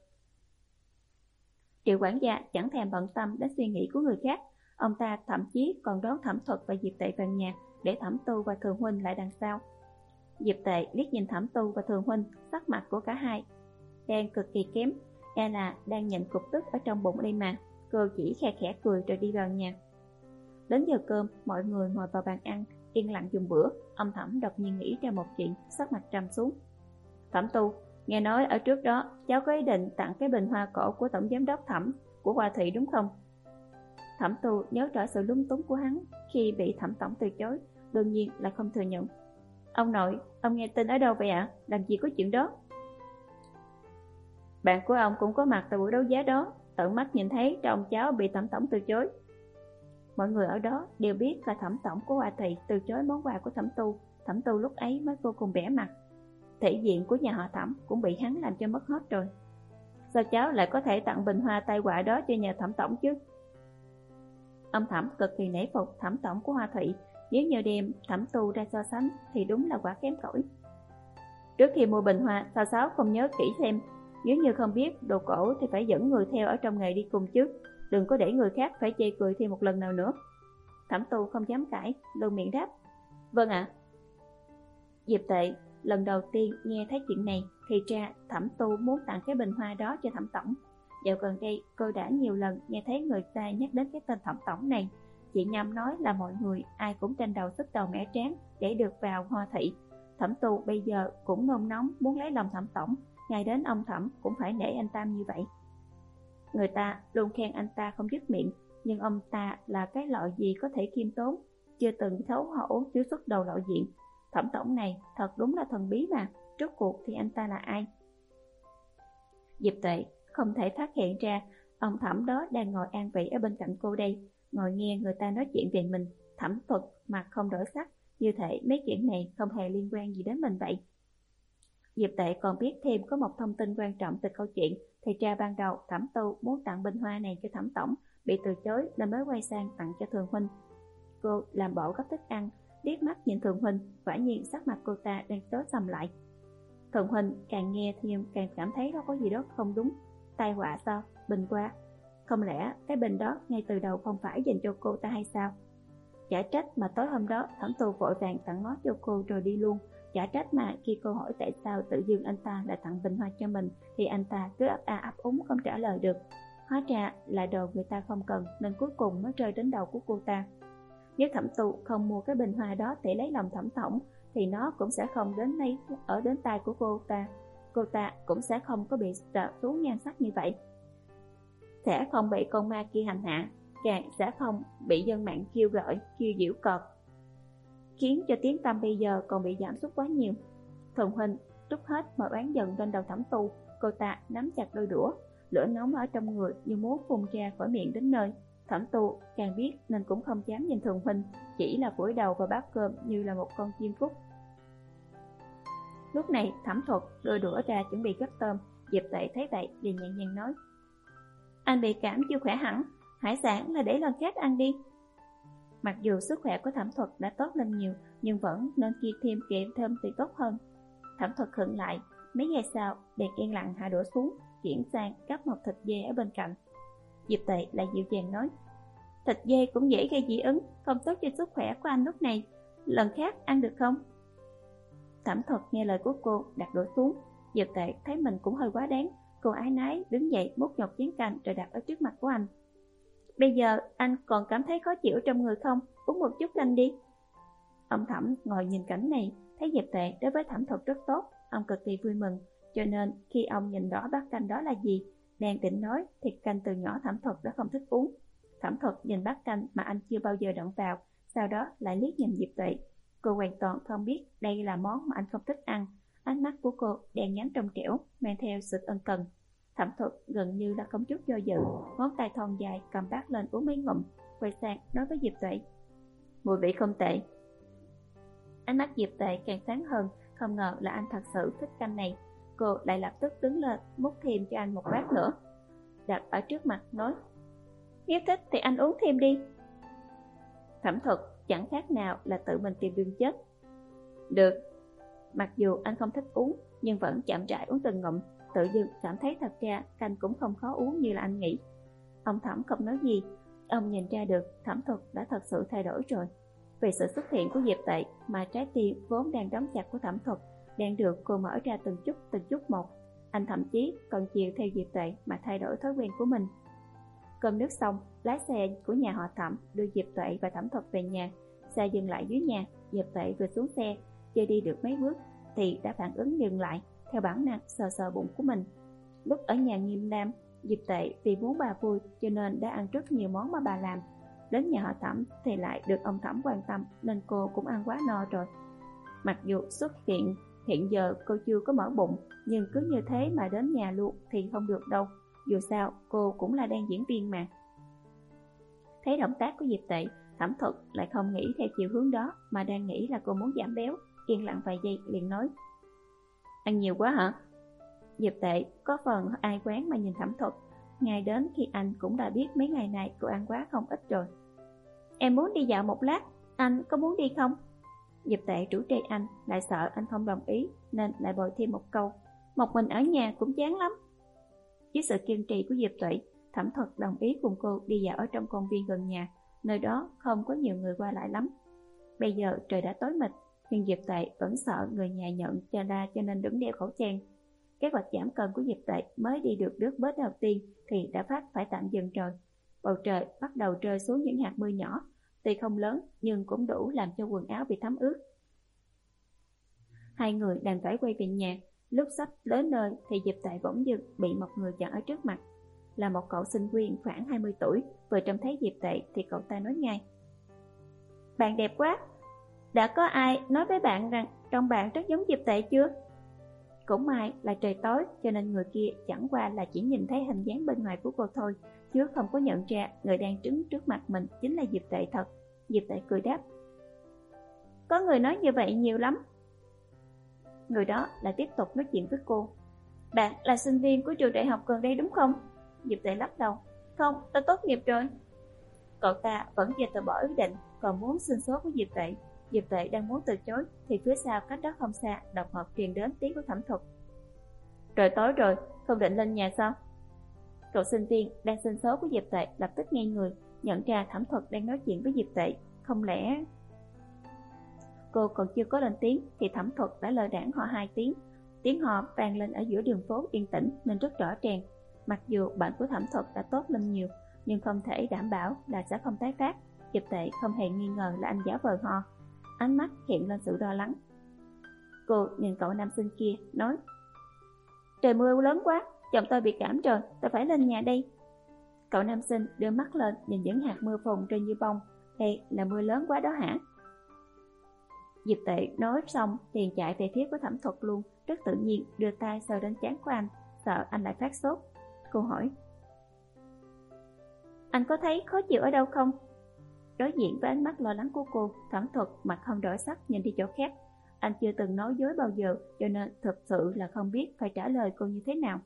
S1: Triệu quản gia chẳng thèm bận tâm đến suy nghĩ của người khác, ông ta thậm chí còn đón Thẩm Thuật và Diệp Tệ vào nhà, để Thẩm Tu và Thường huynh lại đằng sau. Diệp Tệ liếc nhìn Thẩm Tu và Thường huynh, sắc mặt của cả hai đang cực kỳ kém, e là đang nhận cục tức ở trong bụng đây mà. Cô chỉ khe khẽ cười rồi đi vào nhà. Đến giờ cơm, mọi người ngồi vào bàn ăn, yên lặng dùng bữa. Ông Thẩm đột nhiên nghĩ ra một chuyện, sắc mặt trầm xuống. Thẩm Tu, nghe nói ở trước đó cháu có ý định tặng cái bình hoa cổ của tổng giám đốc Thẩm của Hoa Thị đúng không? Thẩm Tu nhớ rõ sự lúng túng của hắn khi bị Thẩm tổng từ chối, đương nhiên là không thừa nhận. Ông nội, ông nghe tin ở đâu vậy ạ? À? Làm gì có chuyện đó? Bạn của ông cũng có mặt tại buổi đấu giá đó, tận mắt nhìn thấy cho ông cháu bị Thẩm tổng từ chối. Mọi người ở đó đều biết là Thẩm tổng của Hoa Thị từ chối món quà của Thẩm Tu. Thẩm Tu lúc ấy mới vô cùng bẽ mặt, thể diện của nhà họ Thẩm cũng bị hắn làm cho mất hết rồi. Sao cháu lại có thể tặng bình hoa tai họa đó cho nhà Thẩm tổng chứ? Ông Thẩm cực kỳ nể phục Thẩm tổng của Hoa Thị, nếu như đem Thẩm Tu ra so sánh thì đúng là quả kém cỏi. Trước khi mua bình hoa, sao Sáu không nhớ kỹ xem, nếu như không biết đồ cổ thì phải dẫn người theo ở trong nghề đi cùng chứ, đừng có để người khác phải chê cười thêm một lần nào nữa. Thẩm Tu không dám cãi, luôn miệng đáp: Vâng ạ. À. Diệp Tệ lần đầu tiên nghe thấy chuyện này thì ra Thẩm Tu muốn tặng cái bình hoa đó cho Thẩm tổng. Dạo gần đây cô đã nhiều lần nghe thấy người ta nhắc đến cái tên Thẩm tổng này. Chị Nhâm nói là mọi người ai cũng tranh đầu sức đầu mẻ trán để được vào Hoa Thị. Thẩm Tu bây giờ cũng nôn nóng muốn lấy lòng Thẩm tổng, ngay đến ông Thẩm cũng phải nể anh ta như vậy. Người ta luôn khen anh ta không dứt miệng, nhưng ông ta là cái loại gì có thể khiêm tốn, chưa từng xấu hổ chứ xuất đầu lộ diện. Thẩm tổng này thật đúng là thần bí mà, rốt cuộc thì anh ta là ai? Diệp Tuệ không thể phát hiện ra ông Thẩm đó đang ngồi an vị ở bên cạnh cô đây, ngồi nghe người ta nói chuyện về mình. Thẩm Thuật mặt không đổi sắc, như thể mấy chuyện này không hề liên quan gì đến mình vậy. Diệp Tệ còn biết thêm có một thông tin quan trọng từ câu chuyện, thì ra ban đầu Thẩm Tu muốn tặng bình hoa này cho Thẩm tổng, bị từ chối nên mới quay sang tặng cho Thường huynh. Cô làm bộ gấp thức ăn, liếc mắt nhìn Thường huynh, quả nhiên sắc mặt cô ta đang tối sầm lại. Thường huynh càng nghe thêm càng cảm thấy nó có gì đó không đúng. Tai họa sao? Bình hoa? Không lẽ cái bình đó ngay từ đầu không phải dành cho cô ta hay sao? Chả trách mà tối hôm đó Thẩm Tu vội vàng tặng nó cho cô rồi đi luôn. Chả trách mà khi cô hỏi tại sao tự dưng anh ta lại tặng bình hoa cho mình thì anh ta cứ ấp a ấp úng không trả lời được. Hóa ra là đồ người ta không cần nên cuối cùng mới rơi đến đầu của cô ta. Nếu Thẩm Tu không mua cái bình hoa đó để lấy lòng Thẩm tổng thì nó cũng sẽ không đến đây ở đến tay của cô ta. Cô ta cũng sẽ không có bị sợ xuống nhan sắc như vậy, sẽ không bị con ma kia hành hạ, càng sẽ không bị dân mạng kêu gọi, kêu giễu cợt, khiến cho tiếng tăm bây giờ còn bị giảm sút quá nhiều. Thường huynh trút hết mọi oán giận lên đầu Thẩm Tu. Cô ta nắm chặt đôi đũa, lửa nóng ở trong người như muốn phun ra khỏi miệng đến nơi. Thẩm Tu càng biết nên cũng không dám nhìn Thường huynh, chỉ là vùi đầu vào bát cơm như là một con chim cút. Lúc này Thẩm Thuật đưa đũa ra chuẩn bị gấp tôm. Diệp Tệ thấy vậy liền nhẹ nhàng nói: Anh bị cảm chưa khỏe hẳn, hải sản là để lần khác ăn đi. Mặc dù sức khỏe của Thẩm Thuật đã tốt lên nhiều, nhưng vẫn nên kiêng thêm kiệm thêm thì tốt hơn. Thẩm Thuật khựng lại, mấy giây sau, đèn yên lặng hạ đổ xuống, chuyển sang gắp một thịt dê ở bên cạnh. Diệp Tệ lại dịu dàng nói, thịt dê cũng dễ gây dị ứng, không tốt cho sức khỏe của anh lúc này, lần khác ăn được không? Thẩm Thuật nghe lời của cô, đặt đổ xuống. Diệp Tệ thấy mình cũng hơi quá đáng, cô ái nái đứng dậy múc nhột chén canh rồi đặt ở trước mặt của anh. Bây giờ anh còn cảm thấy khó chịu trong người không? Uống một chút canh đi. Ông Thẩm ngồi nhìn cảnh này, thấy Diệp Tệ đối với Thẩm Thuật rất tốt, ông cực kỳ vui mừng, cho nên khi ông nhìn rõ bát canh đó là gì, đang định nói thì canh từ nhỏ Thẩm Thuật đã không thích uống. Thẩm Thuật nhìn bát canh mà anh chưa bao giờ động vào, sau đó lại liếc nhìn Diệp Tệ. Cô hoàn toàn không biết đây là món mà anh không thích ăn. Ánh mắt của cô đen nhánh trong trẻo, mang theo sự ân cần. Thẩm Thuật gần như là không chút do dự, ngón tay thon dài cầm bát lên uống mấy ngụm, quay sang nói với Diệp Tệ, mùi vị không tệ. Ánh mắt Diệp Tệ càng sáng hơn, không ngờ là anh thật sự thích canh này. Cô lại lập tức đứng lên múc thêm cho anh một bát nữa, đặt ở trước mặt nói, nếu thích thì anh uống thêm đi. Thẩm Thuật chẳng khác nào là tự mình tìm đường chết. Được. Mặc dù anh không thích uống, nhưng vẫn chậm rãi uống từng ngụm, tự dưng cảm thấy thật ra canh cũng không khó uống như là anh nghĩ. Ông Thẩm không nói gì, ông nhìn ra được Thẩm Thuật đã thật sự thay đổi rồi. Vì sự xuất hiện của Diệp Tệ mà trái tim vốn đang đóng chặt của Thẩm Thuật đang được cô mở ra từng chút từng chút một. Anh thậm chí còn chiều theo Diệp Tệ mà thay đổi thói quen của mình. Cơm nước xong, lái xe của nhà họ Thẩm đưa Diệp Tệ và Thẩm Thuật về nhà. Xe dừng lại dưới nhà, Diệp Tệ vừa xuống xe, chưa đi được mấy bước thì đã phản ứng dừng lại, theo bản năng sờ sờ bụng của mình. Lúc ở nhà Nghiêm Lam, Diệp Tệ vì muốn bà vui cho nên đã ăn rất nhiều món mà bà làm. Đến nhà họ Thẩm thì lại được ông Thẩm quan tâm nên cô cũng ăn quá no rồi. Mặc dù xuất hiện hiện giờ cô chưa có mở bụng, nhưng cứ như thế mà đến nhà luôn thì không được đâu. Dù sao cô cũng là đang diễn viên mà. Thấy động tác của Diệp Tệ, Thẩm Thuật lại không nghĩ theo chiều hướng đó mà đang nghĩ là cô muốn giảm béo. Yên lặng vài giây liền nói, ăn nhiều quá hả? Diệp Tệ có phần ai quán mà nhìn Thẩm Thuật, ngay đến khi anh cũng đã biết mấy ngày này cô ăn quá không ít rồi. Em muốn đi dạo một lát, anh có muốn đi không? Diệp Tệ rủ rê anh, lại sợ anh không đồng ý nên lại bồi thêm một câu, một mình ở nhà cũng chán lắm. Với sự kiên trì của Diệp Tệ, Thẩm Thuật đồng ý cùng cô đi dạo ở trong công viên gần nhà, nơi đó không có nhiều người qua lại lắm. Bây giờ trời đã tối mịt, nhưng Diệp Tệ vẫn sợ người nhà nhận cho ra cho nên đứng đeo khẩu trang. Kế hoạch giảm cân của Diệp Tệ mới đi được bước bớt đầu tiên thì đã phát phải tạm dừng rồi. Bầu trời bắt đầu rơi xuống những hạt mưa nhỏ, tuy không lớn nhưng cũng đủ làm cho quần áo bị thấm ướt. Hai người đành phải quay về nhà. Lúc sắp đến nơi thì Diệp Tệ bỗng dưng bị một người chặn ở trước mặt. Là một cậu sinh viên khoảng hai mươi tuổi, vừa trông thấy Diệp Tệ thì cậu ta nói ngay, bạn đẹp quá, đã có ai nói với bạn rằng trông bạn rất giống Diệp Tệ chưa? Cũng may là trời tối cho nên người kia chẳng qua là chỉ nhìn thấy hình dáng bên ngoài của cô thôi, chứ không có nhận ra người đang đứng trước mặt mình chính là Diệp Tệ thật. Diệp Tệ cười đáp, có người nói như vậy nhiều lắm. Người đó lại tiếp tục nói chuyện với cô, bạn là sinh viên của trường đại học gần đây đúng không? Diệp Tệ lắc đầu, không, tôi tốt nghiệp rồi. Cậu ta vẫn chưa từ bỏ ý định, còn muốn xin số của Diệp Tệ. Diệp Tệ đang muốn từ chối thì phía sau cách đó không xa đột ngột truyền đến tiếng của Thẩm Thuật. Trời tối rồi, không định lên nhà sao? Cậu sinh viên đang xin số của Diệp Tệ lập tức ngây người, nhận ra Thẩm Thuật đang nói chuyện với Diệp Tệ. Không lẽ... Cô còn chưa có lên tiếng thì Thẩm Thuật đã lơ đãng họ hai tiếng. Tiếng họ vang lên ở giữa đường phố yên tĩnh nên rất rõ ràng. Mặc dù bệnh của Thẩm Thuật đã tốt lên nhiều, nhưng không thể đảm bảo là sẽ không tái phát. Diệp Tệ không hề nghi ngờ là anh giả vờ ho. Ánh mắt hiện lên sự lo lắng. Cô nhìn cậu nam sinh kia, nói, trời mưa lớn quá, chồng tôi bị cảm rồi, tôi phải lên nhà đây. Cậu nam sinh đưa mắt lên nhìn những hạt mưa phùn rơi như bông. Đây là mưa lớn quá đó hả? Diệp Tệ nói xong liền chạy về phía của Thẩm Thuật luôn, rất tự nhiên đưa tay sờ đến trán của anh, sợ anh lại phát sốt. Cô hỏi, anh có thấy khó chịu ở đâu không? Đối diện với ánh mắt lo lắng của cô, Thẩm Thuật mặt không đổi sắc nhìn đi chỗ khác. Anh chưa từng nói dối bao giờ, cho nên thực sự là không biết phải trả lời cô như thế nào.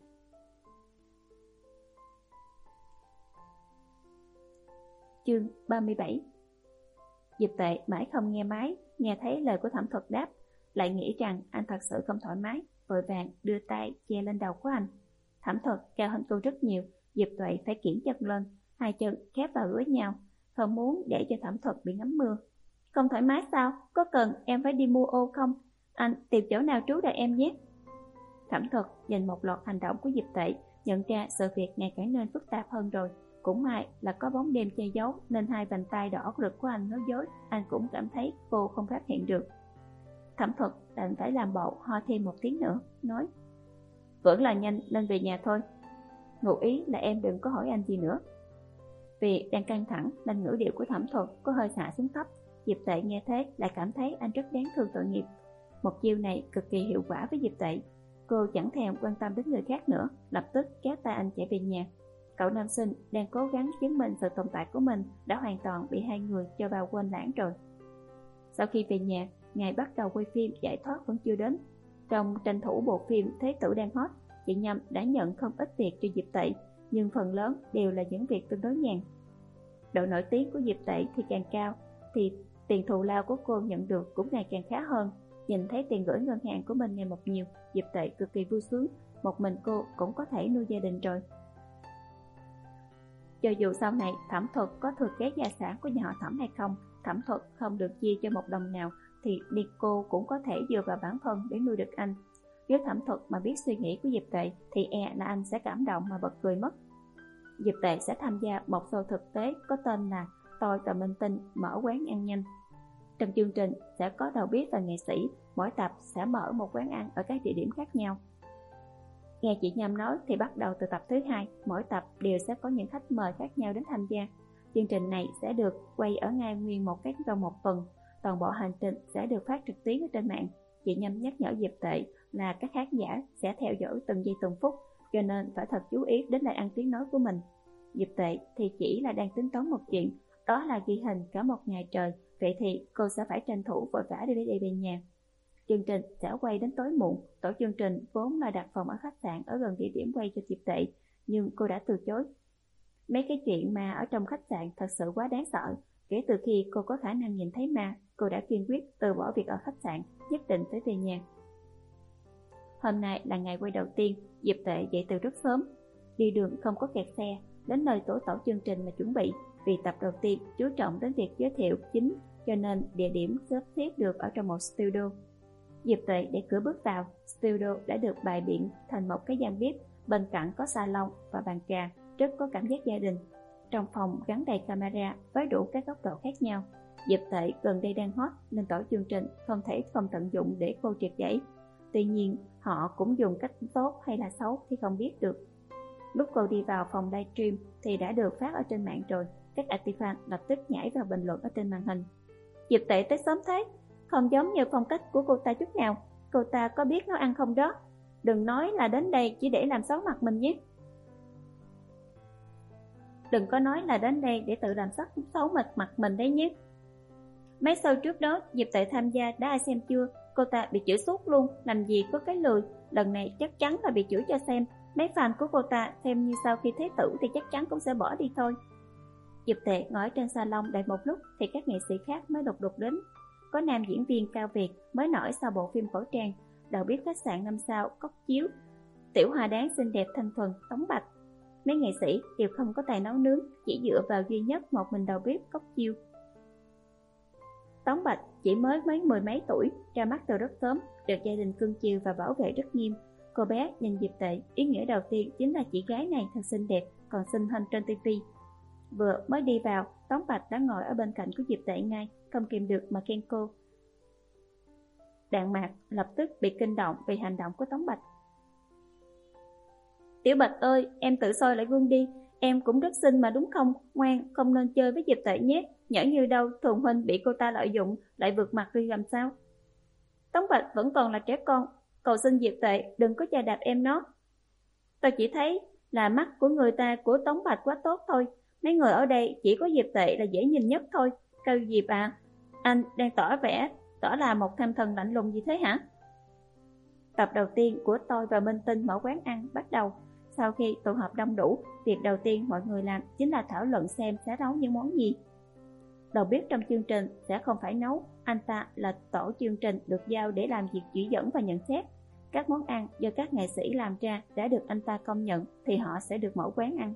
S1: Chương ba mươi bảy. Diệp Tệ mãi không nghe máy, nghe thấy lời của Thẩm Thuật đáp, lại nghĩ rằng anh thật sự không thoải mái, vội vàng đưa tay che lên đầu của anh. Thẩm Thuật cao hơn cô rất nhiều, Diệp Tuệ phải kiễng chân lên, hai chân khép vào với nhau, không muốn để cho Thẩm Thuật bị ngắm mưa. Không thoải mái sao? Có cần em phải đi mua ô không? Anh tìm chỗ nào trú đợi em nhé. Thẩm Thuật nhìn một loạt hành động của Diệp Tệ, nhận ra sự việc ngày càng nên phức tạp hơn rồi. Cũng may là có bóng đêm che giấu nên hai vành tay đỏ rực của anh nói dối, anh cũng cảm thấy cô không phát hiện được. Thẩm Thuật đành phải làm bộ ho thêm một tiếng nữa, nói: Vẫn là nhanh nên về nhà thôi. Ngụ ý là em đừng có hỏi anh gì nữa. Vì đang căng thẳng nên ngữ điệu của Thẩm Thuật có hơi hạ xuống thấp. Diệp Tệ nghe thế lại cảm thấy anh rất đáng thương tội nghiệp. Một chiêu này cực kỳ hiệu quả với Diệp Tệ. Cô chẳng thèm quan tâm đến người khác nữa, lập tức kéo tay anh chạy về nhà. Cậu nam sinh đang cố gắng chứng minh sự tồn tại của mình đã hoàn toàn bị hai người cho vào quên lãng rồi. Sau khi về nhà, ngày bắt đầu quay phim giải thoát vẫn chưa đến. Trong tranh thủ bộ phim Thế Tử đang hot, chị Nhâm đã nhận không ít việc cho Diệp Tệ, nhưng phần lớn đều là những việc tương đối nhàn. Độ nổi tiếng của Diệp Tệ thì càng cao, thì tiền thù lao của cô nhận được cũng ngày càng khá hơn. Nhìn thấy tiền gửi ngân hàng của mình ngày một nhiều, Diệp Tệ cực kỳ vui sướng, một mình cô cũng có thể nuôi gia đình rồi. Cho dù sau này Thẩm Thuật có thừa kế gia sản của nhà họ Thẩm hay không, Thẩm Thuật không được chia cho một đồng nào, thì đi cô cũng có thể dựa vào bản thân để nuôi được anh. Nếu Thẩm Thuật mà biết suy nghĩ của Diệp Tệ thì e là anh sẽ cảm động mà bật cười mất. Diệp Tệ sẽ tham gia một show thực tế có tên là Tôi Tờ Minh Tinh mở quán ăn nhanh. Trong chương trình sẽ có đầu bếp và nghệ sĩ, mỗi tập sẽ mở một quán ăn ở các địa điểm khác nhau. Nghe chị Nhâm nói thì bắt đầu từ tập thứ hai, mỗi tập đều sẽ có những khách mời khác nhau đến tham gia. Chương trình này sẽ được quay ở ngay nguyên một cái trong một tuần, toàn bộ hành trình sẽ được phát trực tuyến ở trên mạng. Chị Nhâm nhắc nhở Diệp Tệ là các khán giả sẽ theo dõi từng giây từng phút, cho nên phải thật chú ý đến lời ăn tiếng nói của mình. Diệp Tệ thì chỉ là đang tính toán một chuyện, đó là ghi hình cả một ngày trời, vậy thì cô sẽ phải tranh thủ vội vã để đi về nhà. Chương trình sẽ quay đến tối muộn, tổ chương trình vốn là đặt phòng ở khách sạn ở gần địa điểm quay cho Diệp Tệ, nhưng cô đã từ chối. Mấy cái chuyện mà ở trong khách sạn thật sự quá đáng sợ. Kể từ khi cô có khả năng nhìn thấy ma, cô đã kiên quyết từ bỏ việc ở khách sạn, nhất định phải về nhà. Hôm nay là ngày quay đầu tiên, Diệp Tệ dậy từ rất sớm. Đi đường không có kẹt xe, đến nơi tổ tổ chương trình mà chuẩn bị. Vì tập đầu tiên chú trọng đến việc giới thiệu chính, cho nên địa điểm sắp xếp được ở trong một studio. Diệp Tệ để cửa bước vào, studio đã được bày biện thành một cái gian bếp, bên cạnh có salon và bàn trà, rất có cảm giác gia đình. Trong phòng gắn đầy camera với đủ các góc độ khác nhau. Diệp Tệ gần đây đang hot nên tổ chương trình không thể không tận dụng để cô triệt để. Tuy nhiên, họ cũng dùng cách tốt hay là xấu thì không biết được. Lúc cô đi vào phòng livestream thì đã được phát ở trên mạng rồi. Các anti-fan lập tức nhảy vào bình luận ở trên màn hình. Diệp Tệ tới sớm thế, không giống như phong cách của cô ta chút nào. Cô ta có biết nấu ăn không đó? Đừng nói là đến đây chỉ để làm xấu mặt mình nhé. Đừng có nói là đến đây để tự làm sắc xấu mặt mặt mình đấy nhé. Mấy show trước đó Diệp Tệ tham gia đã ai xem chưa? Cô ta bị chửi suốt luôn, làm gì có cái lười. Lần này chắc chắn là bị chửi cho xem. Mấy fan của cô ta xem như sau khi Thế Tử thì chắc chắn cũng sẽ bỏ đi thôi. Diệp Tệ ngồi trên salon đợi một lúc thì các nghệ sĩ khác mới đột đột đến. Có nam diễn viên Cao Việt mới nổi sau bộ phim cổ trang, đầu bếp khách sạn năm sao Cốc Chiếu, tiểu hoa đáng xinh đẹp thanh thuần Tống Bạch. Mấy nghệ sĩ đều không có tài nấu nướng, chỉ dựa vào duy nhất một mình đầu bếp Cốc Chiêu. Tống Bạch chỉ mới mấy mười mấy tuổi, ra mắt từ rất sớm, được gia đình cưng chiều và bảo vệ rất nghiêm. Cô bé nhìn Diệp Tệ, ý nghĩa đầu tiên chính là chị gái này thật xinh đẹp, còn xinh hơn trên ti vi. Vừa mới đi vào, Tống Bạch đã ngồi ở bên cạnh của Diệp Tệ ngay, không kìm được mà khen cô. Đạn Mạc lập tức bị kinh động vì hành động của Tống Bạch. Tiểu Bạch ơi, em tự soi lại gương đi, em cũng rất xinh mà đúng không? Ngoan, không nên chơi với Diệp Tệ nhé, nhỡ như đâu Thuần Huynh bị cô ta lợi dụng, lại vượt mặt đi làm sao? Tống Bạch vẫn còn là trẻ con, cầu xin Diệp Tệ đừng có chà đạp em nó. Tôi chỉ thấy là mắt của người ta của Tống Bạch quá tốt thôi, mấy người ở đây chỉ có Diệp Tệ là dễ nhìn nhất thôi. Cao Diệp à, anh đang tỏ vẻ, tỏ là một tham thần lạnh lùng gì thế hả? Tập đầu tiên của tôi và Minh Tinh mở quán ăn bắt đầu. Sau khi tụ họp đông đủ, việc đầu tiên mọi người làm chính là thảo luận xem sẽ nấu những món gì. đầu bếp trong chương trình sẽ không phải nấu, anh ta là tổ chương trình được giao để làm việc chỉ dẫn và nhận xét. Các món ăn do các nghệ sĩ làm ra đã được anh ta công nhận thì họ sẽ được mở quán ăn.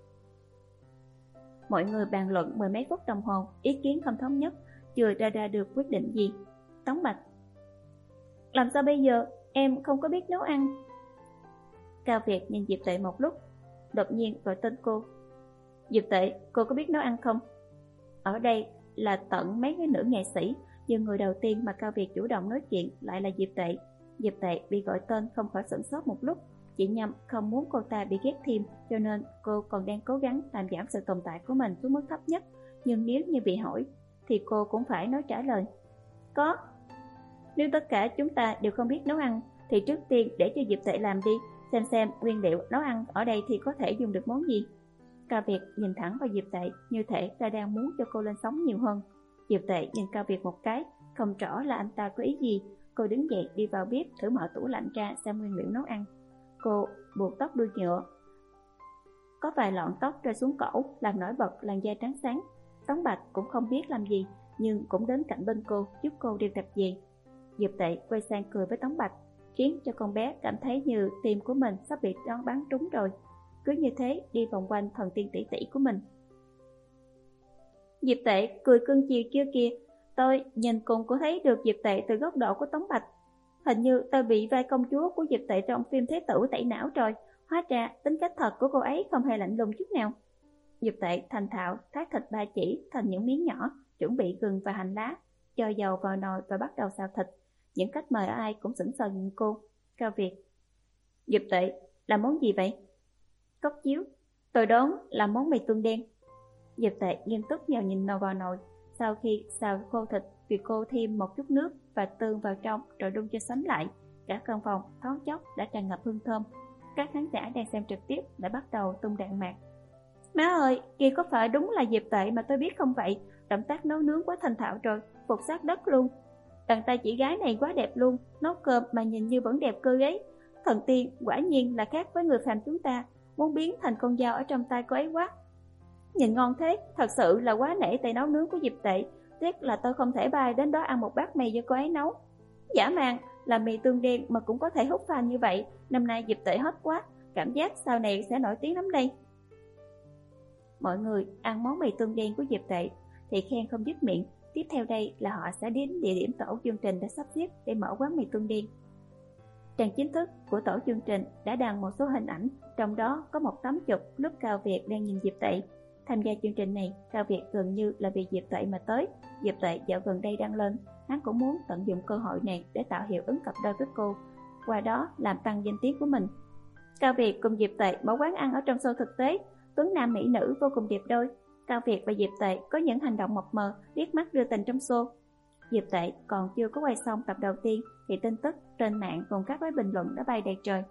S1: Mọi người bàn luận mười mấy phút đồng hồ, ý kiến không thống nhất, chưa ra ra được quyết định gì. Tống Bạch: làm sao bây giờ, em không có biết nấu ăn. Cao Việt nhìn Diệp Tệ một lúc, đột nhiên gọi tên cô. Diệp Tệ, cô có biết nấu ăn không? Ở đây là tận mấy cái nữ nghệ sĩ, nhưng người đầu tiên mà Cao Việt chủ động nói chuyện lại là Diệp Tệ. Diệp Tệ bị gọi tên không khỏi sửng sốt một lúc. Chị Nhâm không muốn cô ta bị ghét thêm, cho nên cô còn đang cố gắng làm giảm sự tồn tại của mình xuống mức thấp nhất. Nhưng nếu như bị hỏi, thì cô cũng phải nói trả lời. Có. Nếu tất cả chúng ta đều không biết nấu ăn, thì trước tiên để cho Diệp Tệ làm đi, xem xem nguyên liệu nấu ăn ở đây thì có thể dùng được món gì. Cao Việt nhìn thẳng vào Diệp Tệ, như thể ta đang muốn cho cô lên sóng nhiều hơn. Diệp Tệ nhìn Cao Việt một cái, không rõ là anh ta có ý gì. Cô đứng dậy đi vào bếp thử mở tủ lạnh ra xem nguyên liệu nấu ăn. Cô buộc tóc đuôi nhựa, có vài lọn tóc rơi xuống cổ làm nổi bật làn da trắng sáng. Tống Bạch cũng không biết làm gì, nhưng cũng đến cạnh bên cô giúp cô đem tập về. Diệp Tệ quay sang cười với Tống Bạch, khiến cho con bé cảm thấy như tim của mình sắp bị đón bắn trúng rồi. Cứ như thế đi vòng quanh thần tiên tỷ tỷ của mình. Diệp Tệ cười cưng chiều chưa kìa. Tôi nhìn cùng có thấy được Diệp Tệ từ góc độ của Tống Bạch. Hình như tôi bị vai công chúa của Diệp Tệ trong phim Thế Tử tẩy não rồi. Hóa ra tính cách thật của cô ấy không hề lạnh lùng chút nào. Diệp Tệ thành thạo thái thịt ba chỉ thành những miếng nhỏ, chuẩn bị gừng và hành lá, cho dầu vào nồi và bắt đầu xào thịt. Những khách mời ở ai cũng sững sờ nhìn cô. Cao Việt: Diệp Tệ, làm món gì vậy? Cốc chiếu. Tôi đoán là món mì tương đen. Diệp Tệ nghiêm túc nhào nhìn nồi vào nồi. Sau khi xào khô thịt, vì cô thêm một chút nước và tương vào trong rồi đun cho sánh lại. Cả căn phòng thoáng chốc đã tràn ngập hương thơm. Các khán giả đang xem trực tiếp đã bắt đầu tung đạn mạc. Má ơi, kia có phải đúng là Diệp Tệ mà tôi biết không vậy? Động tác nấu nướng quá thành thạo rồi, phục sát đất luôn. Bàn tay chị gái này quá đẹp luôn, nấu cơm mà nhìn như vẫn đẹp cơ ấy. Thần tiên quả nhiên là khác với người phàm chúng ta, muốn biến thành con dao ở trong tay cô ấy quá. Nhìn ngon thế, thật sự là quá nể tay nấu nướng của Diệp Tệ. Tiếc là tôi không thể bay đến đó ăn một bát mì do cô ấy nấu. Dã man, làm mì tương đen mà cũng có thể hút fan như vậy. Năm nay Diệp Tệ hot quá, cảm giác sau này sẽ nổi tiếng lắm đây. Mọi người ăn món mì tương đen của Diệp Tệ thì khen không dứt miệng. Tiếp theo đây là họ sẽ đến địa điểm tổ chương trình đã sắp xếp để mở quán mì tương đen. Trang chính thức của tổ chương trình đã đăng một số hình ảnh, trong đó có một tấm chụp lúc Cao Việt đang nhìn Diệp Tệ. Tham gia chương trình này, Cao Việt gần như là vì Diệp Tệ mà tới. Diệp Tệ dạo gần đây đang lên, hắn cũng muốn tận dụng cơ hội này để tạo hiệu ứng cặp đôi với cô, qua đó làm tăng danh tiếng của mình. Cao Việt cùng Diệp Tệ mở quán ăn ở trong show thực tế, tuấn nam mỹ nữ vô cùng đẹp đôi. Cao Việt và Diệp Tệ có những hành động mập mờ, liếc mắt đưa tình trong show. Diệp Tệ còn chưa có quay xong tập đầu tiên thì tin tức trên mạng cùng các với bình luận đã bay đầy trời.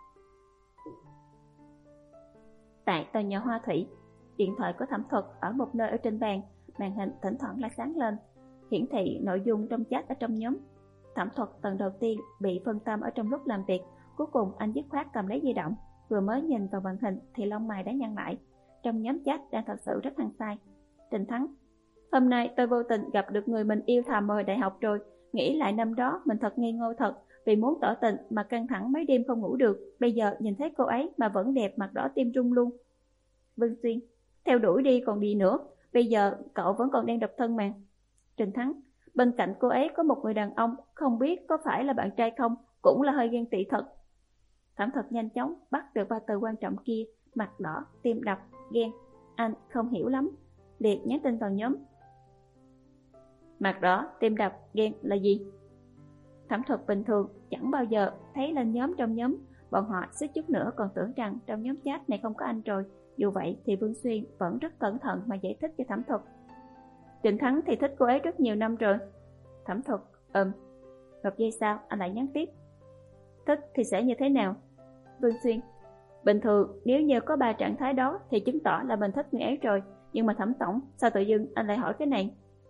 S1: Tại tòa nhà Hoa Thủy, điện thoại của Thẩm Thuật ở một nơi ở trên bàn, màn hình thỉnh thoảng lại sáng lên, hiển thị nội dung trong chat ở trong nhóm. Thẩm Thuật lần đầu tiên bị phân tâm ở trong lúc làm việc, cuối cùng anh dứt khoát cầm lấy di động, vừa mới nhìn vào màn hình thì lông mày đã nhăn lại. Trong nhóm chat đang thật sự rất hăng say. Trình Thắng: Hôm nay tôi vô tình gặp được người mình yêu thầm hồi đại học rồi. Nghĩ lại năm đó mình thật ngây ngô thật, vì muốn tỏ tình mà căng thẳng mấy đêm không ngủ được. Bây giờ nhìn thấy cô ấy mà vẫn đẹp, mặt đỏ tim rung luôn. Vương Xuyên: Theo đuổi đi còn gì nữa, bây giờ cậu vẫn còn đang độc thân mà. Trình Thắng: Bên cạnh cô ấy có một người đàn ông, không biết có phải là bạn trai không, cũng là hơi ghen tị thật. Thẩm Thuật nhanh chóng bắt được ba từ quan trọng kia, mặt đỏ, tim đập, ghen. Anh không hiểu lắm, liệt nhắn tin vào nhóm. Mặt đỏ, tim đập, ghen là gì? Thẩm Thuật bình thường chẳng bao giờ thấy lên nhóm trong nhóm, bọn họ suýt chút nữa còn tưởng rằng trong nhóm chat này không có anh rồi. Dù vậy thì Vương Xuyên vẫn rất cẩn thận mà giải thích cho Thẩm Thuật. Trịnh Thắng thì thích cô ấy rất nhiều năm rồi. Thẩm Thuật: Ừm. Một giây sau anh lại nhắn tiếp: Thích thì sẽ như thế nào? Vương Xuyên: Bình thường nếu như có ba trạng thái đó thì chứng tỏ là mình thích người ấy rồi. Nhưng mà Thẩm Tổng, sao tự dưng anh lại hỏi cái này?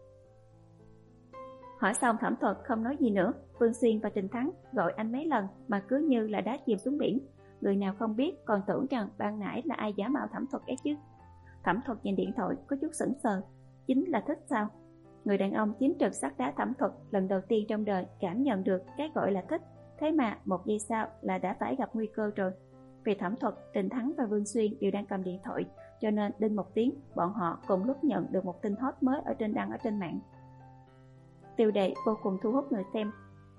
S1: Hỏi xong Thẩm Thuật không nói gì nữa. Vương Xuyên và Trình Thắng gọi anh mấy lần mà cứ như là đá chìm xuống biển. Người nào không biết còn tưởng rằng ban nãy là ai giả mạo Thẩm Thuật ấy chứ. Thẩm Thuật nhìn điện thoại có chút sững sờ. chính là thích sao? Người đàn ông chiếm trực sắt đá thẩm thuật lần đầu tiên trong đời cảm nhận được cái gọi là thích, thế mà một giây sau là đã phải gặp nguy cơ rồi. Vì thẩm thuật, Trình Thắng và Vương Xuyên đều đang cầm điện thoại, cho nên đinh một tiếng, bọn họ cùng lúc nhận được một tin hot mới ở trên đăng ở trên mạng. Tiêu đề vô cùng thu hút người xem.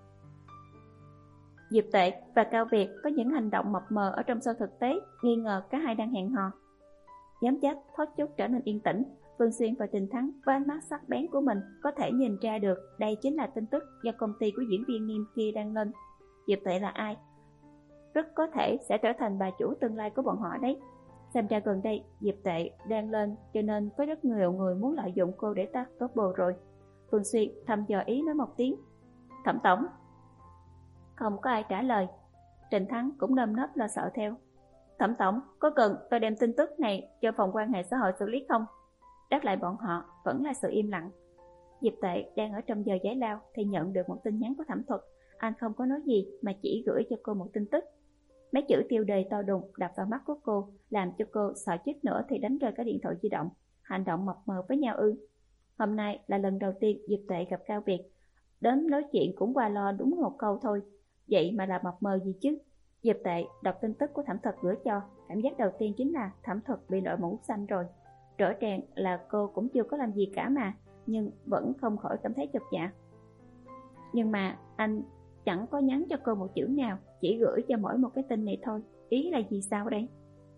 S1: Diệp Tuệ và Cao Việt có những hành động mập mờ ở trong show thực tế, nghi ngờ cả hai đang hẹn hò. Giám chắc thoát chút trở nên yên tĩnh, Vương Xuyên và Trình Thắng với ánh mắt sắc bén của mình có thể nhìn ra được đây chính là tin tức do công ty của diễn viên Nghiêm kia đăng lên. Diệp Tuệ là ai? Rất có thể sẽ trở thành bà chủ tương lai của bọn họ đấy. Xem ra gần đây Diệp Tuệ đang lên, cho nên có rất nhiều người muốn lợi dụng cô để ta có bồ rồi. Vương Xuyên thầm dò ý nói một tiếng. Thẩm tổng. Không có ai trả lời. Trình Thắng cũng nơm nớp lo sợ theo. Thẩm tổng, có cần tôi đem tin tức này cho phòng quan hệ xã hội xử lý không? Đáp lại bọn họ vẫn là sự im lặng. Diệp Tuệ đang ở trong giờ giải lao thì nhận được một tin nhắn của Thẩm Thuật. Anh không có nói gì mà chỉ gửi cho cô một tin tức. Mấy chữ tiêu đề to đùng đập vào mắt của cô, làm cho cô sợ chết nữa thì đánh rơi cả điện thoại di động. Hành động mập mờ với nhau ư? Hôm nay là lần đầu tiên Diệp Tuệ gặp Cao Việt. Đến nói chuyện cũng qua lo đúng một câu thôi. Vậy mà là mập mờ gì chứ? Diệp Tuệ đọc tin tức của Thẩm Thuật gửi cho. Cảm giác đầu tiên chính là Thẩm Thuật bị đội mũ xanh rồi. Rõ ràng là cô cũng chưa có làm gì cả mà, nhưng vẫn không khỏi cảm thấy chột dạ. Nhưng mà anh chẳng có nhắn cho cô một chữ nào, chỉ gửi cho mỗi một cái tin này thôi. Ý là gì sao đây?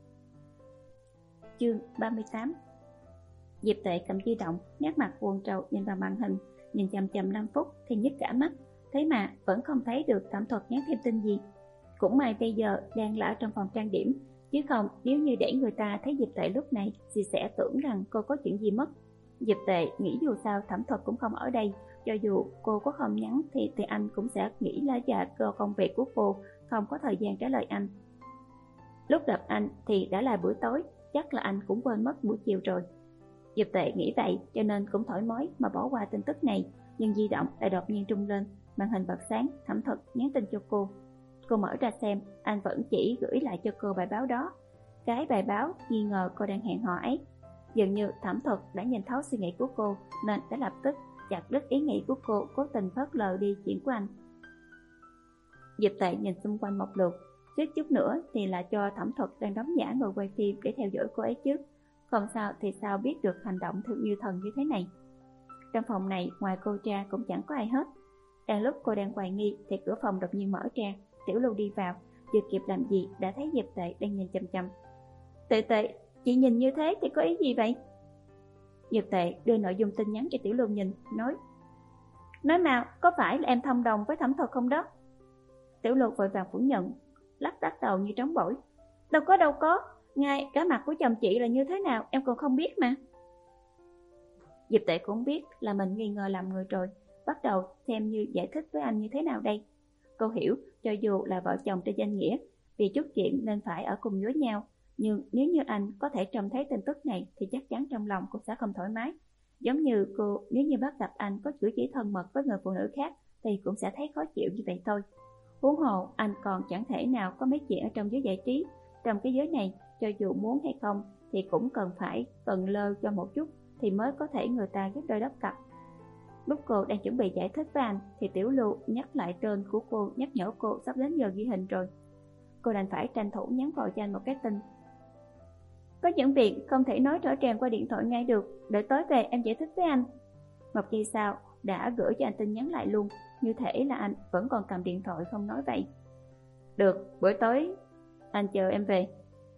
S1: Chương ba mươi tám. Diệp Tuệ cầm di động, nét mặt buồn rầu nhìn vào màn hình, nhìn chằm chằm năm phút thì nhức cả mắt. Thế mà vẫn không thấy được Thẩm Thuật nhắn thêm tin gì. Cũng may bây giờ đang là ở trong phòng trang điểm, chứ không nếu như để người ta thấy Diệp Tuệ lúc này thì sẽ tưởng rằng cô có chuyện gì mất. Diệp Tuệ nghĩ dù sao Thẩm Thuật cũng không ở đây, cho dù cô có không nhắn thì, thì anh cũng sẽ nghĩ là do cơ công việc của cô không có thời gian trả lời anh. Lúc gặp anh thì đã là buổi tối, chắc là anh cũng quên mất buổi chiều rồi. Diệp Tuệ nghĩ vậy cho nên cũng thoải mái mà bỏ qua tin tức này, nhưng di động lại đột nhiên rung lên, màn hình bật sáng. Thẩm Thuật nhắn tin cho cô. Cô mở ra xem, anh vẫn chỉ gửi lại cho cô bài báo đó. Cái bài báo nghi ngờ cô đang hẹn hò ấy. Dường như Thẩm Thuật đã nhìn thấu suy nghĩ của cô nên đã lập tức chặt đứt ý nghĩ của cô cố tình phớt lờ đi chuyện của anh. Diệp Tuệ nhìn xung quanh một lượt, suýt chút nữa thì là cho Thẩm Thuật đang đóng giả ngồi quay phim để theo dõi cô ấy trước. Không sao thì sao biết được hành động thương như thần như thế này. Trong phòng này ngoài cô ra cũng chẳng có ai hết. Đang lúc cô đang hoài nghi thì cửa phòng đột nhiên mở ra. Tiểu Lưu đi vào, chưa kịp làm gì đã thấy Diệp Tuệ đang nhìn chằm chằm. Tuệ Tuệ, chị nhìn như thế thì có ý gì vậy? Diệp Tuệ đưa nội dung tin nhắn cho Tiểu Lưu nhìn, nói Nói nào, có phải là em thông đồng với Thẩm Thuật không đó? Tiểu Lưu vội vàng phủ nhận, lắc lắc đầu như trống bỏi. Đâu có đâu có, ngay cả mặt của chồng chị là như thế nào em còn không biết mà. Diệp Tuệ cũng biết là mình nghi ngờ làm người rồi, bắt đầu xem như giải thích với anh như thế nào đây. Cô hiểu, cho dù là vợ chồng trên danh nghĩa, vì chút chuyện nên phải ở cùng với nhau, nhưng nếu như anh có thể trông thấy tin tức này thì chắc chắn trong lòng cô sẽ không thoải mái. Giống như cô nếu như bắt gặp anh có cử chỉ thân mật với người phụ nữ khác thì cũng sẽ thấy khó chịu như vậy thôi. Huống hồ anh còn chẳng thể nào có mấy chuyện ở trong giới giải trí. Trong cái giới này, cho dù muốn hay không thì cũng cần phải cần lơ cho một chút thì mới có thể người ta ghép đôi đắp cặp. Lúc cô đang chuẩn bị giải thích với anh thì Tiểu Lưu nhắc lại tên của cô, nhắc nhở cô sắp đến giờ ghi hình rồi. Cô đành phải tranh thủ nhắn vào cho anh một cái tin. Có những việc không thể nói rõ ràng qua điện thoại ngay được, đợi tối về em giải thích với anh. Một giây sau đã gửi cho anh tin nhắn lại luôn, như thể là anh vẫn còn cầm điện thoại không nói vậy. Được, buổi tối anh chờ em về.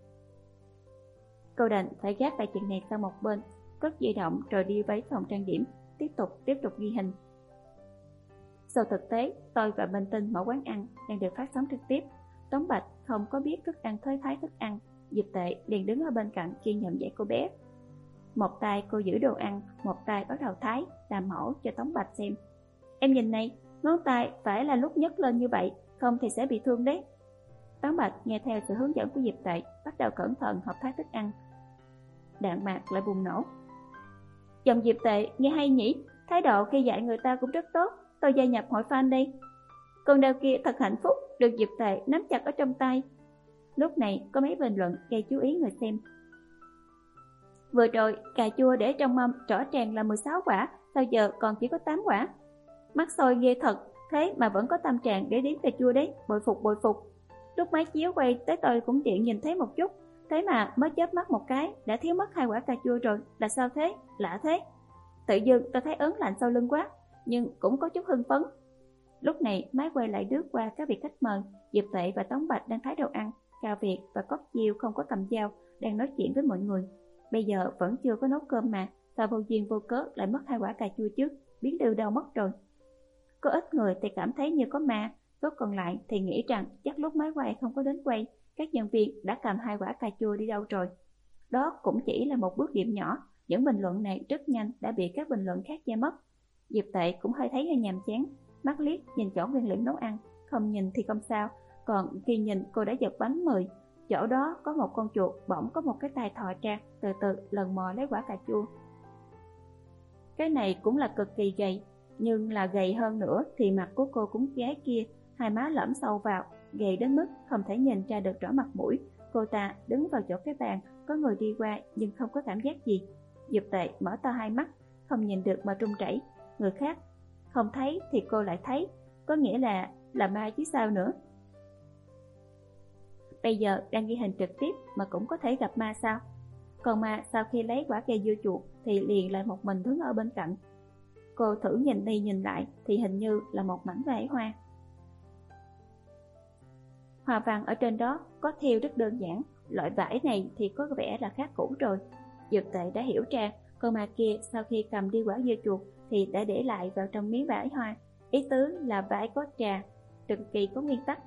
S1: Cô đành phải gác lại chuyện này sang một bên, cất di động rồi đi với phòng trang điểm, tiếp tục tiếp tục ghi hình. Sau thực tế, tôi và Minh Tinh mở quán ăn đang được phát sóng trực tiếp. Tống Bạch không có biết thức ăn thới thái thức ăn, Diệp Tuệ liền đứng ở bên cạnh kiên nhẫn dạy cô bé. Một tay cô giữ đồ ăn, một tay bắt đầu thái, làm mẫu cho Tống Bạch xem. Em nhìn này, ngón tay phải là lúc nhấc lên như vậy, không thì sẽ bị thương đấy. Tống Bạch nghe theo sự hướng dẫn của Diệp Tuệ, bắt đầu cẩn thận học thái thức ăn. Đạn mạc lại bùng nổ. Giọng Diệp Tuệ nghe hay nhỉ, thái độ khi dạy người ta cũng rất tốt, tôi gia nhập hội fan đây. Con đao kia thật hạnh phúc, được Diệp Tuệ nắm chặt ở trong tay. Lúc này có mấy bình luận gây chú ý người xem. Vừa rồi cà chua để trong mâm rõ ràng là mười sáu quả, sao giờ còn chỉ có tám quả? Mắt sôi ghê thật, thế mà vẫn có tâm trạng để đếm cà chua đấy, bội phục bội phục. Lúc máy chiếu quay tới tôi cũng tiện nhìn thấy một chút, thế mà mới chớp mắt một cái đã thiếu mất hai quả cà chua rồi, là sao thế? Lạ thế. Tự dưng tôi thấy ớn lạnh sau lưng quá, nhưng cũng có chút hưng phấn. Lúc này máy quay lại lướt qua các vị khách mời, Diệp Tuệ và Tống Bạch đang thái đồ ăn, Cao Việt và Cốc Chiêu không có cầm dao, đang nói chuyện với mọi người. Bây giờ vẫn chưa có nấu cơm mà, sao vô duyên vô cớ lại mất hai quả cà chua chứ, biến đâu đâu mất rồi. Có ít người thì cảm thấy như có ma, số còn lại thì nghĩ rằng chắc lúc máy quay không có đến quay, các nhân viên đã cầm hai quả cà chua đi đâu rồi. Đó cũng chỉ là một bước điểm nhỏ, những bình luận này rất nhanh đã bị các bình luận khác che mất. Diệp Tệ cũng hơi thấy hơi nhàm chán, mắt liếc nhìn chỗ nguyên liệu nấu ăn, không nhìn thì không sao, còn khi nhìn cô đã giật bánh mười. Chỗ đó có một con chuột bỗng có một cái tay thò ra, từ từ lần mò lấy quả cà chua. Cái này cũng là cực kỳ gầy, nhưng là gầy hơn nữa thì mặt của cô cũng gái kia, hai má lõm sâu vào, gầy đến mức không thể nhìn ra được rõ mặt mũi. Cô ta đứng vào chỗ cái bàn, có người đi qua nhưng không có cảm giác gì. Diệp Tệ mở to hai mắt, không nhìn được mà run rẩy. Người khác không thấy thì cô lại thấy, có nghĩa là là ma chứ sao nữa. Bây giờ đang ghi hình trực tiếp mà cũng có thể gặp ma sao? Còn ma sau khi lấy quả cây dưa chuột thì liền lại một mình đứng ở bên cạnh. Cô thử nhìn đi nhìn lại thì hình như là một mảnh vải hoa. Hoa văn ở trên đó có thêu rất đơn giản, loại vải này thì có vẻ là khá cũ rồi. Diệp Tệ đã hiểu ra, con ma kia sau khi cầm đi quả dưa chuột thì đã để lại vào trong miếng vải hoa, ý tứ là vải có trà, cực kỳ có nguyên tắc.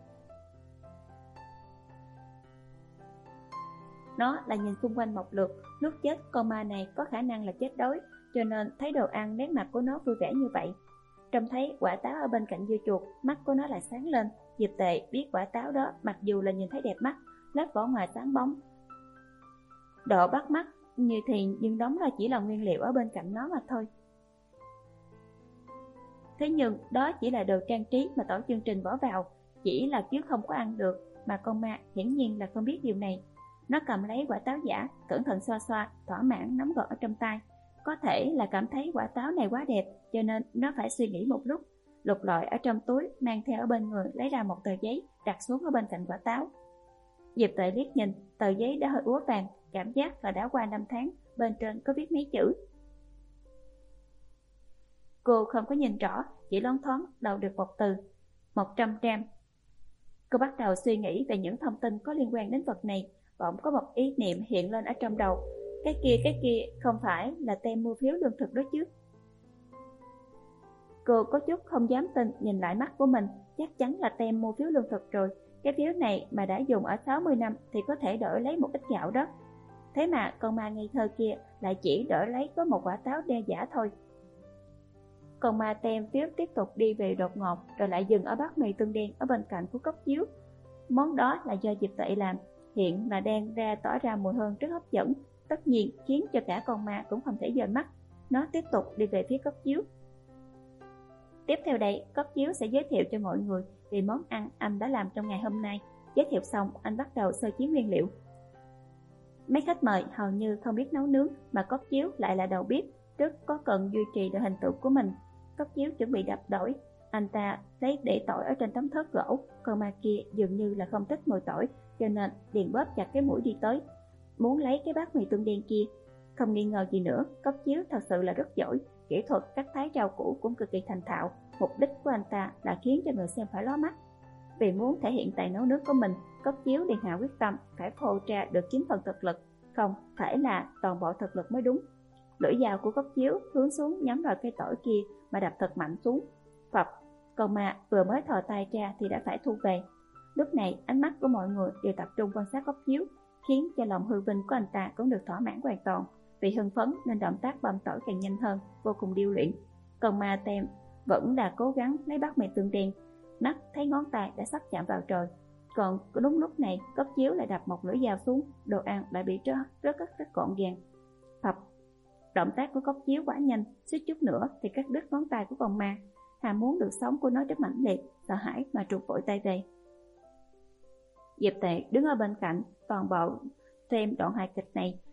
S1: Nó là nhìn xung quanh một lượt, lúc chết con ma này có khả năng là chết đói, cho nên thấy đồ ăn nét mặt của nó vui vẻ như vậy. Trông thấy quả táo ở bên cạnh dưa chuột, mắt của nó lại sáng lên. Diệp Tệ biết quả táo đó mặc dù là nhìn thấy đẹp mắt, lớp vỏ ngoài sáng bóng, độ bắt mắt như thì nhưng đóng là chỉ là nguyên liệu ở bên cạnh nó mà thôi. Thế nhưng đó chỉ là đồ trang trí mà tổ chương trình bỏ vào, chỉ là chứ không có ăn được, mà con ma hiển nhiên là không biết điều này. Nó cầm lấy quả táo giả, cẩn thận xoa xoa, thỏa mãn nắm gọn ở trong tay. Có thể là cảm thấy quả táo này quá đẹp, cho nên nó phải suy nghĩ một lúc. Lục lọi ở trong túi, mang theo ở bên người, lấy ra một tờ giấy, đặt xuống ở bên cạnh quả táo. Diệp Tuệ liếc nhìn, tờ giấy đã hơi úa vàng, cảm giác là đã qua năm tháng, bên trên có viết mấy chữ. Cô không có nhìn rõ, chỉ loáng thoáng đọc được một từ, một trăm gram. Cô bắt đầu suy nghĩ về những thông tin có liên quan đến vật này, bỗng có một ý niệm hiện lên ở trong đầu. Cái kia, cái kia không phải là tem mua phiếu lương thực đó chứ? Cô có chút không dám tin, nhìn lại mắt của mình, chắc chắn là tem mua phiếu lương thực rồi. Cái phiếu này mà đã dùng ở sáu mươi năm thì có thể đổi lấy một ít gạo đó. Thế mà con ma ngây thơ kia lại chỉ đổi lấy có một quả táo đe giả thôi. Con ma tem phiếu tiếp tục đi về đột ngột, rồi lại dừng ở bát mì tương đen ở bên cạnh của cốc chiếu. Món đó là do Diệp Tệ làm, hiện là đang ra tỏ ra mùi hương rất hấp dẫn, tất nhiên khiến cho cả con ma cũng không thể dời mắt. Nó tiếp tục đi về phía cốc chiếu. Tiếp theo đây, cốc chiếu sẽ giới thiệu cho mọi người về món ăn anh đã làm trong ngày hôm nay. Giới thiệu xong, anh bắt đầu sơ chế nguyên liệu. Mấy khách mời hầu như không biết nấu nướng, mà cốc chiếu lại là đầu bếp, rất có cần duy trì được hình tượng của mình. Cốc chiếu chuẩn bị đập tỏi, anh ta lấy để tỏi ở trên tấm thớt gỗ, còn ma kia dường như là không thích mùi tỏi, cho nên liền bóp chặt cái mũi đi tới, muốn lấy cái bát mì tương đen kia. Không nghi ngờ gì nữa, cốc chiếu thật sự là rất giỏi, kỹ thuật cắt thái rau củ cũng cực kỳ thành thạo. Mục đích của anh ta là khiến cho người xem phải lóa mắt. Vì muốn thể hiện tài nấu nướng của mình, cốc chiếu liền hạ quyết tâm phải phô ra được chín phần thực lực, không phải là toàn bộ thực lực mới đúng. Lưỡi dao của cốc chiếu hướng xuống nhắm vào cây tỏi kia mà đập thật mạnh xuống. Phập, còn mà vừa mới thò tay ra thì đã phải thu về. Lúc này ánh mắt của mọi người đều tập trung quan sát cốc chiếu, khiến cho lòng hư vinh của anh ta cũng được thỏa mãn hoàn toàn. Vì hưng phấn nên động tác băm tỏi càng nhanh hơn, vô cùng điêu luyện. Còn ma tem vẫn là cố gắng lấy bát mì tương đen, mắt thấy ngón tay đã sắp chạm vào rồi. Còn đúng lúc này, cốc chiếu lại đập một lưỡi dao xuống, đồ ăn lại bị rớt rất rất rất gọn gàng. Phập, động tác của cốc chiếu quá nhanh, suýt chút nữa thì cắt đứt ngón tay của con ma. Ham muốn được sống của nó rất mãnh liệt, sợ hãi mà trục vội tay về. Diệp Tệ đứng ở bên cạnh, toàn bộ xem đoạn hài kịch này,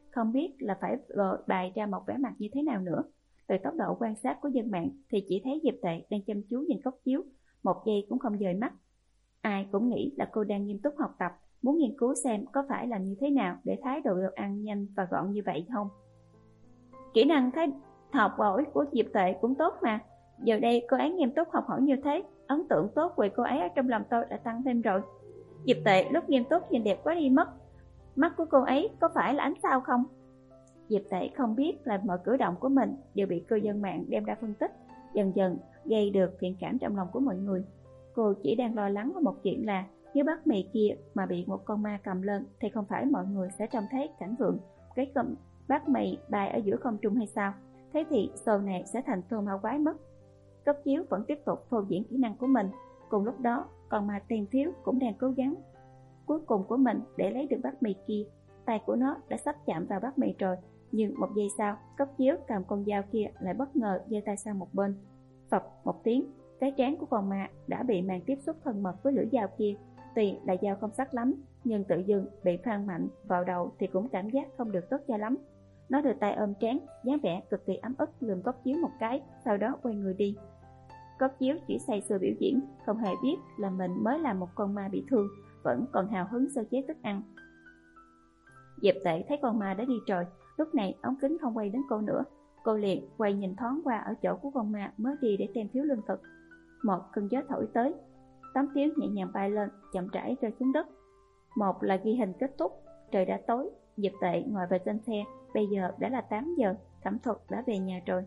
S1: không biết là phải bày ra một vẻ mặt như thế nào nữa. Từ tốc độ quan sát của dân mạng thì chỉ thấy Diệp Tệ đang chăm chú nhìn Cốc Chiếu, một giây cũng không dời mắt. Ai cũng nghĩ là cô đang nghiêm túc học tập, muốn nghiên cứu xem có phải làm như thế nào để thái độ đồ ăn nhanh và gọn như vậy không. Kỹ năng thái học giỏi của Diệp Tệ cũng tốt mà. Giờ đây cô ấy nghiêm túc học hỏi như thế, ấn tượng tốt về cô ấy ở trong lòng tôi đã tăng thêm rồi. Diệp Tệ lúc nghiêm túc nhìn đẹp quá đi mất. Mắt của cô ấy có phải là ánh sao không? Diệp Tệ không biết là mọi cử động của mình đều bị cư dân mạng đem ra phân tích, dần dần gây được thiện cảm trong lòng của mọi người. Cô chỉ đang lo lắng một chuyện là nếu bát mì kia mà bị một con ma cầm lên thì không phải mọi người sẽ trông thấy cảnh tượng cái cầm bát mì bay ở giữa không trung hay sao? Thế thì show này sẽ thành show ma quái mất. Cốc Chiếu vẫn tiếp tục phô diễn kỹ năng của mình. Cùng lúc đó, con ma tiền thiếu cũng đang cố gắng cuối cùng của mình để lấy được bát mì kia. Tay của nó đã sắp chạm vào bát mì rồi, nhưng một giây sau, Cốc Chiếu cầm con dao kia lại bất ngờ giơ tay sang một bên. Phập một tiếng, cái trán của con ma đã bị màn tiếp xúc thân mật với lưỡi dao kia. Tuy là dao không sắc lắm, nhưng tự dưng bị phang mạnh vào đầu thì cũng cảm giác không được tốt cho lắm. Nó đưa tay ôm trán, dáng vẻ cực kỳ ấm ức lườm Cốc Chiếu một cái, sau đó quay người đi. Cốc Chiếu chỉ say sưa biểu diễn, không hề biết là mình mới là một con ma bị thương, vẫn còn hào hứng sơ chế thức ăn. Diệp Tệ thấy con ma đã đi rồi, lúc này ống kính không quay đến cô nữa. Cô liền quay nhìn thoáng qua ở chỗ của con ma mới đi để tem phiếu lương thực. Một cơn gió thổi tới, tấm phiếu nhẹ nhàng bay lên, chậm rãi rơi xuống đất. Một là ghi hình kết thúc, trời đã tối, Diệp Tệ ngồi về trên xe, bây giờ đã là tám giờ, Thẩm Thuật đã về nhà rồi.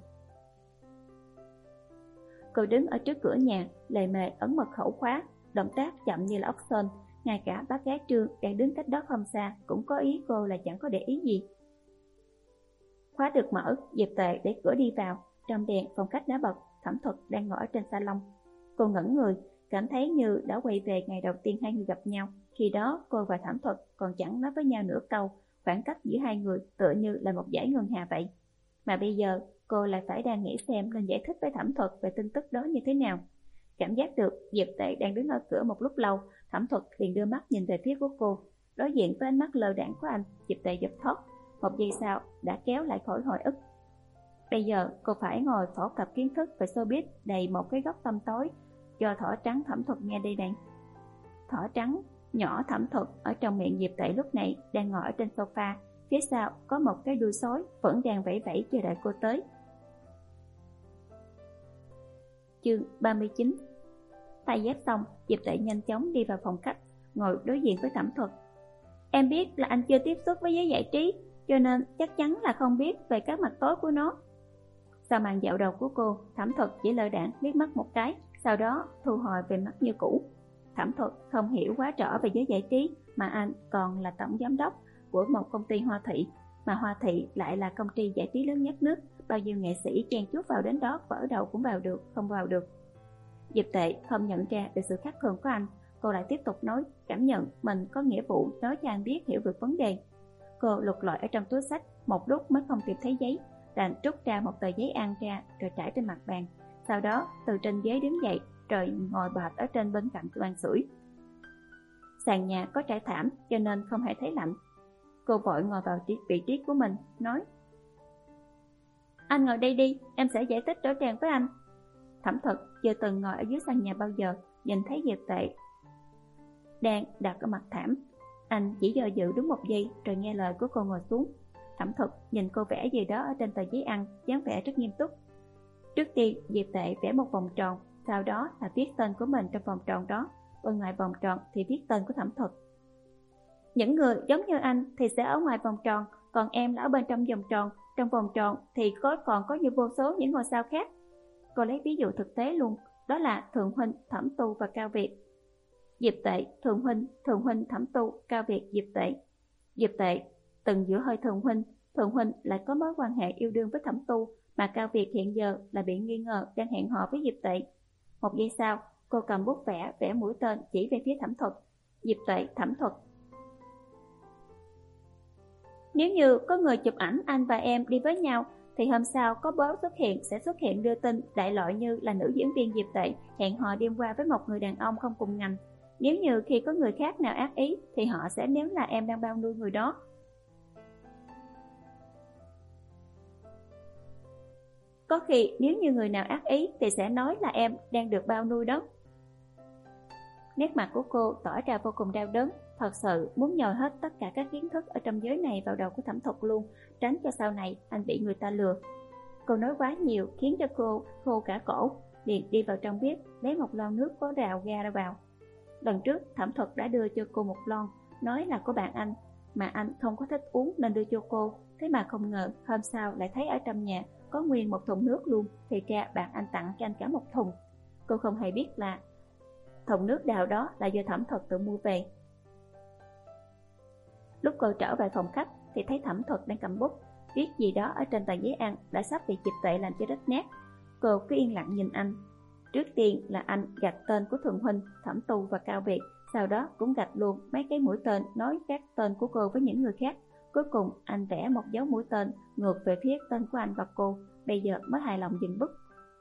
S1: Cô đứng ở trước cửa nhà, lề mề ấn mật khẩu khóa, động tác chậm như là ốc sên. Ngay cả bác gái Trương đang đứng cách đó không xa cũng có ý cô là chẳng có để ý gì. Khóa được mở, Diệp Tệ để cửa đi vào. Trong đèn phòng khách đã bật, Thẩm Thuật đang ngồi ở trên salon. Cô ngẩn người, cảm thấy như đã quay về ngày đầu tiên hai người gặp nhau. Khi đó cô và Thẩm Thuật còn chẳng nói với nhau nửa câu, khoảng cách giữa hai người tựa như là một dải ngân hà vậy. Mà bây giờ cô lại phải đang nghĩ xem nên giải thích với Thẩm Thuật về tin tức đó như thế nào. Cảm giác được Diệp Tệ đang đứng ở cửa một lúc lâu, Thẩm Thuật liền đưa mắt nhìn về phía của cô. Đối diện với ánh mắt lơ đãng của anh, Diệp Tệ giật thoát, một giây sau đã kéo lại khỏi hồi ức. Bây giờ cô phải ngồi phổ cập kiến thức về showbiz đầy một cái góc tăm tối cho thỏ trắng Thẩm Thuật nghe đây này. Thỏ trắng nhỏ Thẩm Thuật ở trong miệng Diệp Tệ lúc này đang ngồi ở trên sofa, phía sau có một cái đuôi sói vẫn đang vẫy vẫy chờ đợi cô tới. Chương ba mươi chín. Tay dép xong, Diệp Tệ nhanh chóng đi vào phòng khách, ngồi đối diện với Thẩm Thuật. Em biết là anh chưa tiếp xúc với giới giải trí, cho nên chắc chắn là không biết về các mặt tối của nó. Sau màn dạo đầu của cô, Thẩm Thuật chỉ lơ đãng liếc mắt một cái, sau đó thu hồi về mắt như cũ. Thẩm Thuật không hiểu quá rõ về giới giải trí, mà anh còn là tổng giám đốc của một công ty Hoa Thị, mà Hoa Thị lại là công ty giải trí lớn nhất nước. Bao nhiêu nghệ sĩ chen chúc vào đến đó, vỡ đầu cũng vào được, không vào được. Diệp Tệ không nhận ra được sự khác thường của anh. Cô lại tiếp tục nói, cảm nhận mình có nghĩa vụ nói cho anh biết hiểu được vấn đề. Cô lục lọi ở trong túi sách, một lúc mới không tìm thấy giấy, đành rút ra một tờ giấy ăn ra rồi trải trên mặt bàn. Sau đó từ trên ghế đứng dậy rồi ngồi bệt ở trên bên cạnh bàn sưởi. Sàn nhà có trải thảm cho nên không hề thấy lạnh. Cô vội ngồi vào vị trí của mình, nói: Anh ngồi đây đi, em sẽ giải thích rõ ràng với anh. Thẩm Thuật chưa từng ngồi ở dưới sàn nhà bao giờ, nhìn thấy Diệp Tệ đang đặt ở mặt thảm. Anh chỉ do dự đúng một giây rồi nghe lời của cô ngồi xuống. Thẩm Thuật nhìn cô vẽ gì đó ở trên tờ giấy ăn, dáng vẻ rất nghiêm túc. Trước tiên Diệp Tệ vẽ một vòng tròn, sau đó là viết tên của mình trong vòng tròn đó, bên ngoài vòng tròn thì viết tên của Thẩm Thuật. Những người giống như anh thì sẽ ở ngoài vòng tròn, còn em là ở bên trong vòng tròn. Trong vòng tròn thì có còn có như vô số những ngôi sao khác. Cô lấy ví dụ thực tế luôn, đó là Thượng Huynh, Thẩm Tu và Cao Việt. Diệp Tệ, Thượng Huynh, Thượng Huynh, Thẩm Tu, Cao Việt, Diệp Tệ. Diệp Tệ từng giữa hơi Thượng Huynh, Thượng Huynh lại có mối quan hệ yêu đương với Thẩm Tu, mà Cao Việt hiện giờ là bị nghi ngờ đang hẹn hò với Diệp Tệ. Một giây sau, cô cầm bút vẽ, vẽ mũi tên chỉ về phía Thẩm Thuật. Diệp Tệ, Thẩm Thuật. Nếu như có người chụp ảnh anh và em đi với nhau, thì hôm sau có báo xuất hiện sẽ xuất hiện đưa tin đại loại như là nữ diễn viên Diệp Tệ hẹn hò đêm qua với một người đàn ông không cùng ngành. Nếu như khi có người khác nào ác ý thì họ sẽ nếm là em đang bao nuôi người đó. Có khi nếu như người nào ác ý thì sẽ nói là em đang được bao nuôi đó. Nét mặt của cô tỏ ra vô cùng đau đớn, thật sự muốn nhồi hết tất cả các kiến thức ở trong giới này vào đầu của Thẩm Thuật luôn, tránh cho sau này anh bị người ta lừa. Cô nói quá nhiều khiến cho cô khô cả cổ, liền đi vào trong bếp lấy một lon nước có rào ga ra vào. Lần trước Thẩm Thuật đã đưa cho cô một lon, nói là của bạn anh, mà anh không có thích uống nên đưa cho cô. Thế mà không ngờ hôm sau lại thấy ở trong nhà có nguyên một thùng nước luôn, thì ra bạn anh tặng cho anh cả một thùng. Cô không hề biết là thùng nước đào đó là do Thẩm Thuật tự mua về. Lúc cô trở về phòng khách thì thấy Thẩm Thuật đang cầm bút viết gì đó ở trên tờ giấy ăn đã sắp bị Diệp Tuệ làm cho rách nát. Cô cứ yên lặng nhìn anh. Trước tiên là anh gạch tên của Thuần Huynh, Thẩm Tu và Cao Việt, sau đó cũng gạch luôn mấy cái mũi tên nói các tên của cô với những người khác. Cuối cùng anh vẽ một dấu mũi tên ngược về phía tên của anh và cô, bây giờ mới hài lòng dừng bút.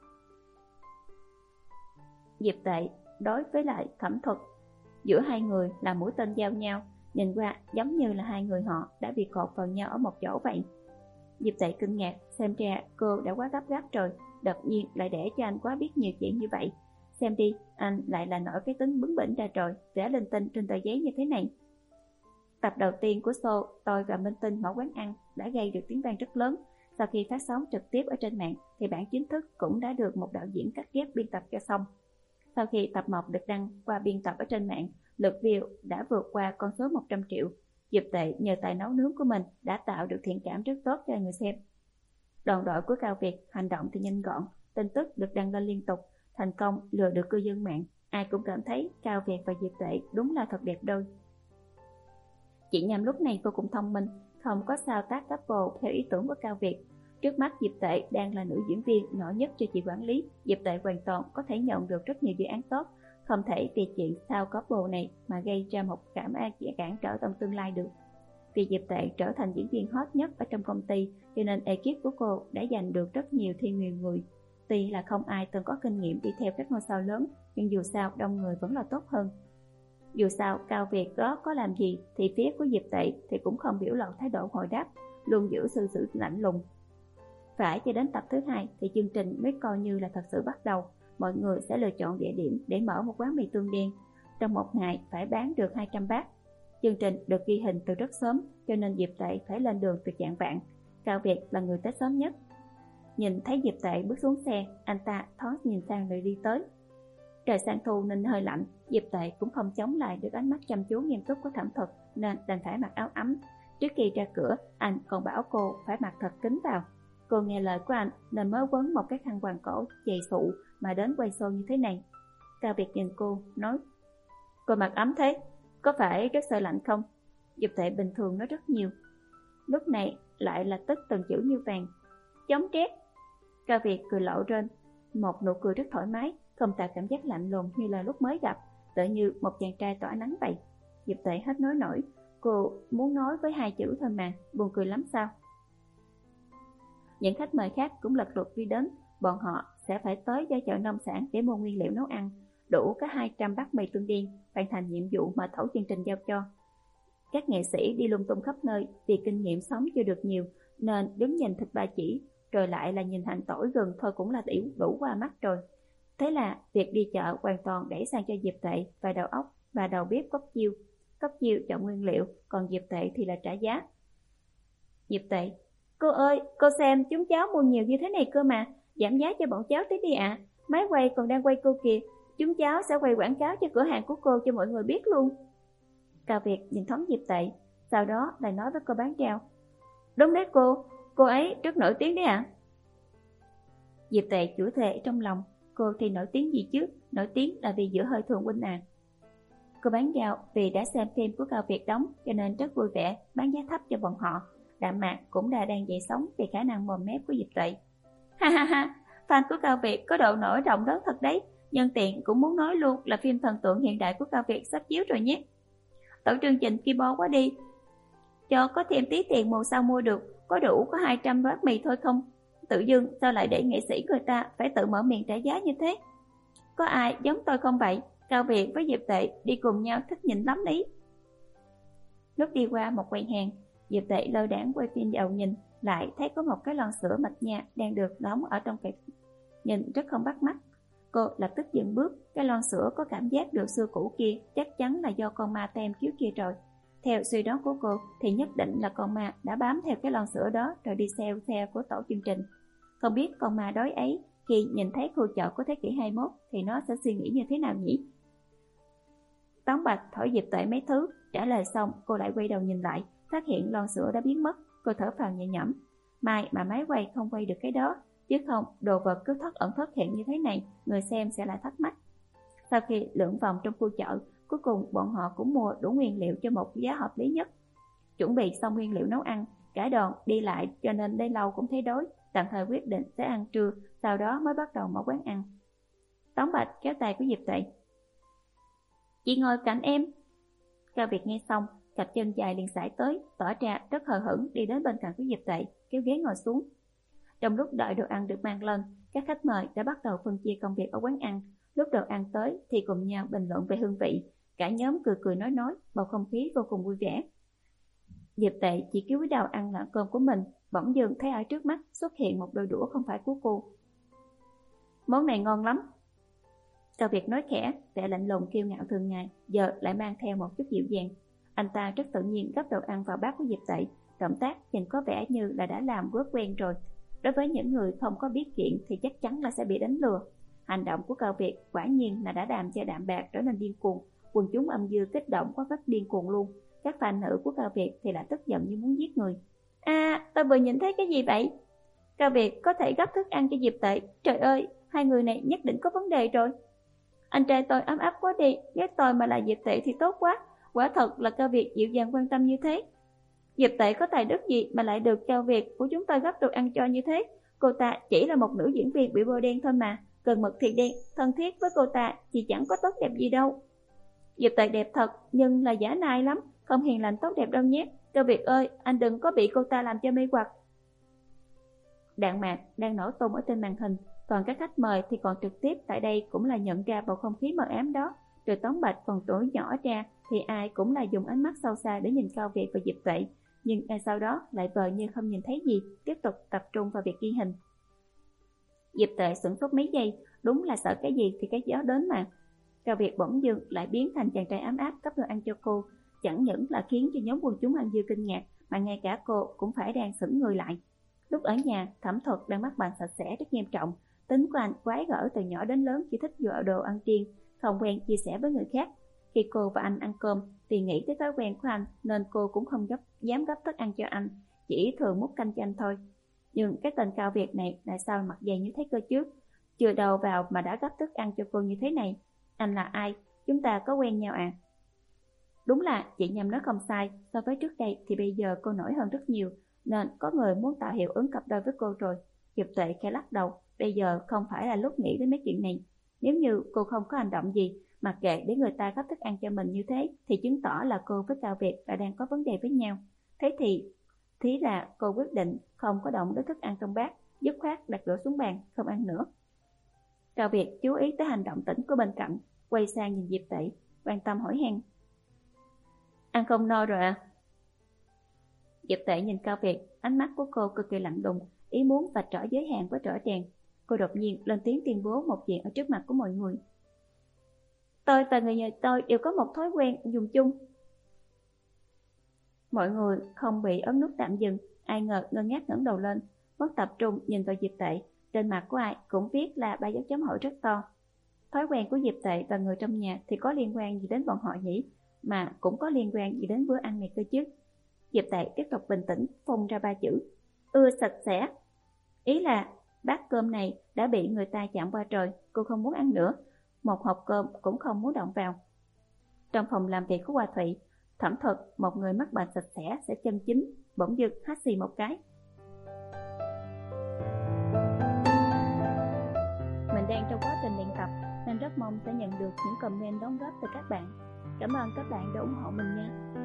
S1: Diệp Tuệ đối với lại Thẩm Thuật, giữa hai người là mũi tên giao nhau, nhìn qua giống như là hai người họ đã bị cột vào nhau ở một chỗ vậy. Diệp Tuệ kinh ngạc, xem ra cô đã quá gấp gáp rồi, đột nhiên lại để cho anh quá biết nhiều chuyện như vậy. Xem đi, anh lại là nổi cái tính bướng bỉnh ra rồi, vẽ linh tinh trên tờ giấy như thế này. Tập đầu tiên của show Tôi và Minh Tinh mở quán ăn đã gây được tiếng vang rất lớn. Sau khi phát sóng trực tiếp ở trên mạng thì bản chính thức cũng đã được một đạo diễn cắt ghép biên tập cho xong. Sau khi tập một được đăng qua biên tập ở trên mạng, lượt view đã vượt qua con số một trăm triệu. Diệp Tuệ nhờ tài nấu nướng của mình đã tạo được thiện cảm rất tốt cho người xem. Đoàn đội của Cao Việt hành động thì nhanh gọn, tin tức được đăng lên liên tục, thành công lừa được cư dân mạng. Ai cũng cảm thấy Cao Việt và Diệp Tuệ đúng là thật đẹp đôi. Chị Nhâm lúc này vô cùng thông minh, không có sao tác couple theo ý tưởng của Cao Việt. Trước mắt Diệp Tuệ đang là nữ diễn viên nổi nhất cho chị quản lý. Diệp Tuệ hoàn toàn có thể nhận được rất nhiều dự án tốt, không thể vì chuyện sao couple này mà gây ra một cảm ác cản trở trong tương lai được. Vì Diệp Tuệ trở thành diễn viên hot nhất ở trong công ty, cho nên ekip của cô đã giành được rất nhiều thiên nhiều người. Tuy là không ai từng có kinh nghiệm đi theo các ngôi sao lớn, nhưng dù sao đông người vẫn là tốt hơn. Dù sao Cao Việt đó có làm gì thì phía của Diệp Tuệ thì cũng không biểu lộ thái độ hồi đáp, luôn giữ sự sự lạnh lùng. Phải cho đến tập thứ hai thì chương trình mới coi như là thật sự bắt đầu. Mọi người sẽ lựa chọn địa điểm để mở một quán mì tương đen. Trong một ngày phải bán được hai trăm bát. Chương trình được ghi hình từ rất sớm, cho nên Diệp Tuệ phải lên đường từ chạng vạng. Cao Việt là người tới sớm nhất. Nhìn thấy Diệp Tuệ bước xuống xe, anh ta thoáng nhìn sang rồi đi tới. Trời sang thu nên hơi lạnh, Diệp Tuệ cũng không chống lại được ánh mắt chăm chú nghiêm túc của Thẩm Thuật, nên đành phải mặc áo ấm. Trước khi ra cửa, anh còn bảo cô phải mặc thật kín vào. Cô nghe lời của anh nên mới quấn một cái khăn quàng cổ dày sụ mà đến quay show như thế này. Cao Việt nhìn cô, nói: Cô mặc ấm thế, có phải rất sợ lạnh không? Diệp Tuệ bình thường nói rất nhiều, lúc này lại là tức từng chữ như vàng: Chống rét. Cao Việt cười lộ lên, một nụ cười rất thoải mái, không tạo cảm giác lạnh lùng như là lúc mới gặp, tựa như một chàng trai tỏa nắng vậy. Diệp Tuệ hết nói nổi, cô muốn nói với hai chữ thôi mà, buồn cười lắm sao? Những khách mời khác cũng lật đật đi đến, bọn họ sẽ phải tới ra chợ nông sản để mua nguyên liệu nấu ăn, đủ có hai trăm bát mì tương đen, hoàn thành nhiệm vụ mà thấu chương trình giao cho. Các nghệ sĩ đi lung tung khắp nơi vì kinh nghiệm sống chưa được nhiều, nên đứng nhìn thịt ba chỉ, rồi lại là nhìn hành tỏi gừng thôi cũng là đủ, đủ qua mắt rồi. Thế là việc đi chợ hoàn toàn đẩy sang cho Diệp Tuệ và đầu óc và đầu bếp Cốc Chiêu. Cốc Chiêu chọn nguyên liệu, còn Diệp Tuệ thì là trả giá. Diệp Tuệ: Cô ơi, cô xem chúng cháu mua nhiều như thế này cơ mà, giảm giá cho bọn cháu tí đi ạ. À. Máy quay còn đang quay cô kìa, chúng cháu sẽ quay quảng cáo cho cửa hàng của cô cho mọi người biết luôn. Cao Việt nhìn thoáng Diệp Tuệ, sau đó lại nói với cô bán rau: Đúng đấy cô, cô ấy rất nổi tiếng đấy ạ. À. Diệp Tuệ chửi thề trong lòng, cô thì nổi tiếng gì chứ, nổi tiếng là vì giữa hơi thường huynh à. Cô bán rau vì đã xem phim của Cao Việt đóng cho nên rất vui vẻ, bán giá thấp cho bọn họ. Đạm Mạc cũng đã đang dậy sóng vì khả năng mồm mép của Diệp Tuệ. Ha ha ha, fan của Cao Việt có độ nổi rộng lớn thật đấy. Nhân tiện cũng muốn nói luôn là phim thần tượng hiện đại của Cao Việt sắp chiếu rồi nhé. Tổ chương trình kia bo quá đi, cho có thêm tí tiền mùa sau mua được, có đủ có hai trăm bát mì thôi không? Tự dưng sao lại để nghệ sĩ người ta phải tự mở miệng trả giá như thế? Có ai giống tôi không vậy? Cao Việt với Diệp Tuệ đi cùng nhau thích nhìn lắm đấy. Lúc đi qua một quầy hàng, Diệp Tuệ lơ đãng quay phim giàu nhìn, lại thấy có một cái lon sữa mạch nha đang được đóng ở trong cái, nhìn rất không bắt mắt. Cô lập tức dừng bước, cái lon sữa có cảm giác được xưa cũ kia chắc chắn là do con ma tem chiếu kia rồi. Theo suy đoán của cô thì nhất định là con ma đã bám theo cái lon sữa đó rồi đi theo xe của tổ chương trình. Không biết con ma đói ấy khi nhìn thấy khu chợ của thế kỷ hai mươi mốt thì nó sẽ suy nghĩ như thế nào nhỉ? Tống Bạch thổi Diệp Tuệ mấy thứ, trả lời xong cô lại quay đầu nhìn lại, phát hiện lon sữa đã biến mất. Cô thở phào nhẹ nhõm, may mà máy quay không quay được cái đó, chứ không đồ vật cứ thoát ẩn thoát hiện như thế này, người xem sẽ lại thắc mắc. Sau khi lượn vòng trong khu chợ, cuối cùng bọn họ cũng mua đủ nguyên liệu cho một giá hợp lý nhất. Chuẩn bị xong nguyên liệu nấu ăn, cả đoàn đi lại cho nên đến lâu cũng thấy đói, tạm thời quyết định sẽ ăn trưa, sau đó mới bắt đầu mở quán ăn. Tống Bạch kéo tay của Diệp Tuệ, chị ngồi cạnh em. Cao Việt nghe xong, cặp chân dài liền sải tới, tỏ ra rất hờ hững đi đến bên cạnh của Diệp Tuệ, kéo ghế ngồi xuống. Trong lúc đợi đồ ăn được mang lên, các khách mời đã bắt đầu phân chia công việc ở quán ăn. Lúc đồ ăn tới thì cùng nhau bình luận về hương vị, cả nhóm cười cười nói nói, bầu không khí vô cùng vui vẻ. Diệp Tuệ chỉ cúi đầu ăn lạng cơm của mình, bỗng dưng thấy ở trước mắt xuất hiện một đôi đũa không phải của cô. Món này ngon lắm. Cao Việt nói khẽ, vẻ lạnh lùng kiêu ngạo thường ngày, giờ lại mang theo một chút dịu dàng. Anh ta rất tự nhiên gắp đồ ăn vào bát của Diệp Tuệ, động tác nhìn có vẻ như là đã làm rất quen rồi. Đối với những người không có biết chuyện thì chắc chắn là sẽ bị đánh lừa. Hành động của Cao Việt quả nhiên là đã làm cho Đạm Bạc trở nên điên cuồng, quần chúng âm dư kích động quá phát điên cuồng luôn. Các fan nữ của Cao Việt thì lại tức giận như muốn giết người. À, tôi vừa nhìn thấy cái gì vậy? Cao Việt có thể gắp thức ăn cho Diệp Tuệ. Trời ơi, hai người này nhất định có vấn đề rồi. Anh trai tôi ấm áp quá đi, ghét tôi mà là Diệp Tuệ thì tốt quá. Quả thật là Cao Việt dịu dàng quan tâm như thế. Diệp Tuệ có tài đức gì mà lại được Cao Việt của chúng tôi gấp đồ ăn cho như thế? Cô ta chỉ là một nữ diễn viên bị bôi đen thôi mà, cần mực thì đen, thân thiết với cô ta thì chẳng có tốt đẹp gì đâu. Diệp Tuệ đẹp thật, nhưng là giả nai lắm, không hiền lành tốt đẹp đâu nhé. Cao Việt ơi, anh đừng có bị cô ta làm cho mê hoặc. Đạn mạc đang nổ tung ở trên màn hình, còn các khách mời thì còn trực tiếp tại đây cũng là nhận ra bầu không khí mờ ám đó. Trừ Tống Bạch còn tuổi nhỏ ra thì ai cũng là dùng ánh mắt sâu xa để nhìn Cao Việt và Diệp Tuệ, nhưng ngay sau đó lại vờ như không nhìn thấy gì, tiếp tục tập trung vào việc ghi hình. Diệp Tuệ sửng sốt mấy giây, đúng là sợ cái gì thì cái gió đến mà. Cao Việt bỗng dưng lại biến thành chàng trai ấm áp cấp đồ ăn cho cô, chẳng những là khiến cho nhóm quần chúng ăn dư kinh ngạc, mà ngay cả cô cũng phải đang sững người lại. Lúc ở nhà, Thẩm Thuật đang mắc bệnh sạch sẽ rất nghiêm trọng, tính của anh quái gở từ nhỏ đến lớn, chỉ thích dựa đồ ăn riêng, không quen chia sẻ với người khác. Khi cô và anh ăn cơm, vì nghĩ tới thói quen của anh nên cô cũng không gấp, dám gấp thức ăn cho anh, chỉ thường múc canh cho anh thôi. Nhưng cái tên Cao Việt này tại sao mặt dày như thế cơ chứ? Chưa đầu vào mà đã gấp thức ăn cho cô như thế này. Anh là ai? Chúng ta có quen nhau à? Đúng là chị Nhâm nói không sai, so với trước đây thì bây giờ cô nổi hơn rất nhiều, nên có người muốn tạo hiệu ứng cặp đôi với cô rồi. Diệp Tuệ khẽ lắc đầu, bây giờ không phải là lúc nghĩ đến mấy chuyện này. Nếu như cô không có hành động gì, mặc kệ để người ta gấp thức ăn cho mình như thế, thì chứng tỏ là cô với Cao Việt là đang có vấn đề với nhau. Thế thì, thế là cô quyết định không có động đến thức ăn trong bát, dứt khoát đặt đũa xuống bàn, không ăn nữa. Cao Việt chú ý tới hành động tĩnh của bên cạnh, quay sang nhìn Diệp Tuệ, quan tâm hỏi han. Ăn không no rồi à? Diệp Tuệ nhìn Cao Việt, ánh mắt của cô cực kỳ lạnh lùng, ý muốn vạch rõ giới hạn với rõ ràng. Cô đột nhiên lên tiếng tuyên bố một chuyện ở trước mặt của mọi người. Tôi và người nhà tôi đều có một thói quen dùng chung. Mọi người không bị ấn nút tạm dừng, ai ngờ ngơ ngác ngẩng đầu lên, mất tập trung nhìn vào Diệp Tuệ. Trên mặt của ai cũng viết là ba dấu chấm hỏi rất to. Thói quen của Diệp Tuệ và người trong nhà thì có liên quan gì đến bọn họ nhỉ? Mà cũng có liên quan gì đến bữa ăn này cơ chứ? Diệp Tuệ tiếp tục bình tĩnh phun ra ba chữ: ưa sạch sẽ. Ý là bát cơm này đã bị người ta chạm qua rồi, cô không muốn ăn nữa, một hộp cơm cũng không muốn động vào. Trong phòng làm việc của Hoa Thụy, Thẩm Thuật, một người mắc bệnh sạch sẽ sẽ chân chính, bỗng dưng hắt xì một cái. Mình đang trong quá trình luyện tập nên rất mong sẽ nhận được những comment đóng góp từ các bạn. Cảm ơn các bạn đã ủng hộ mình nha.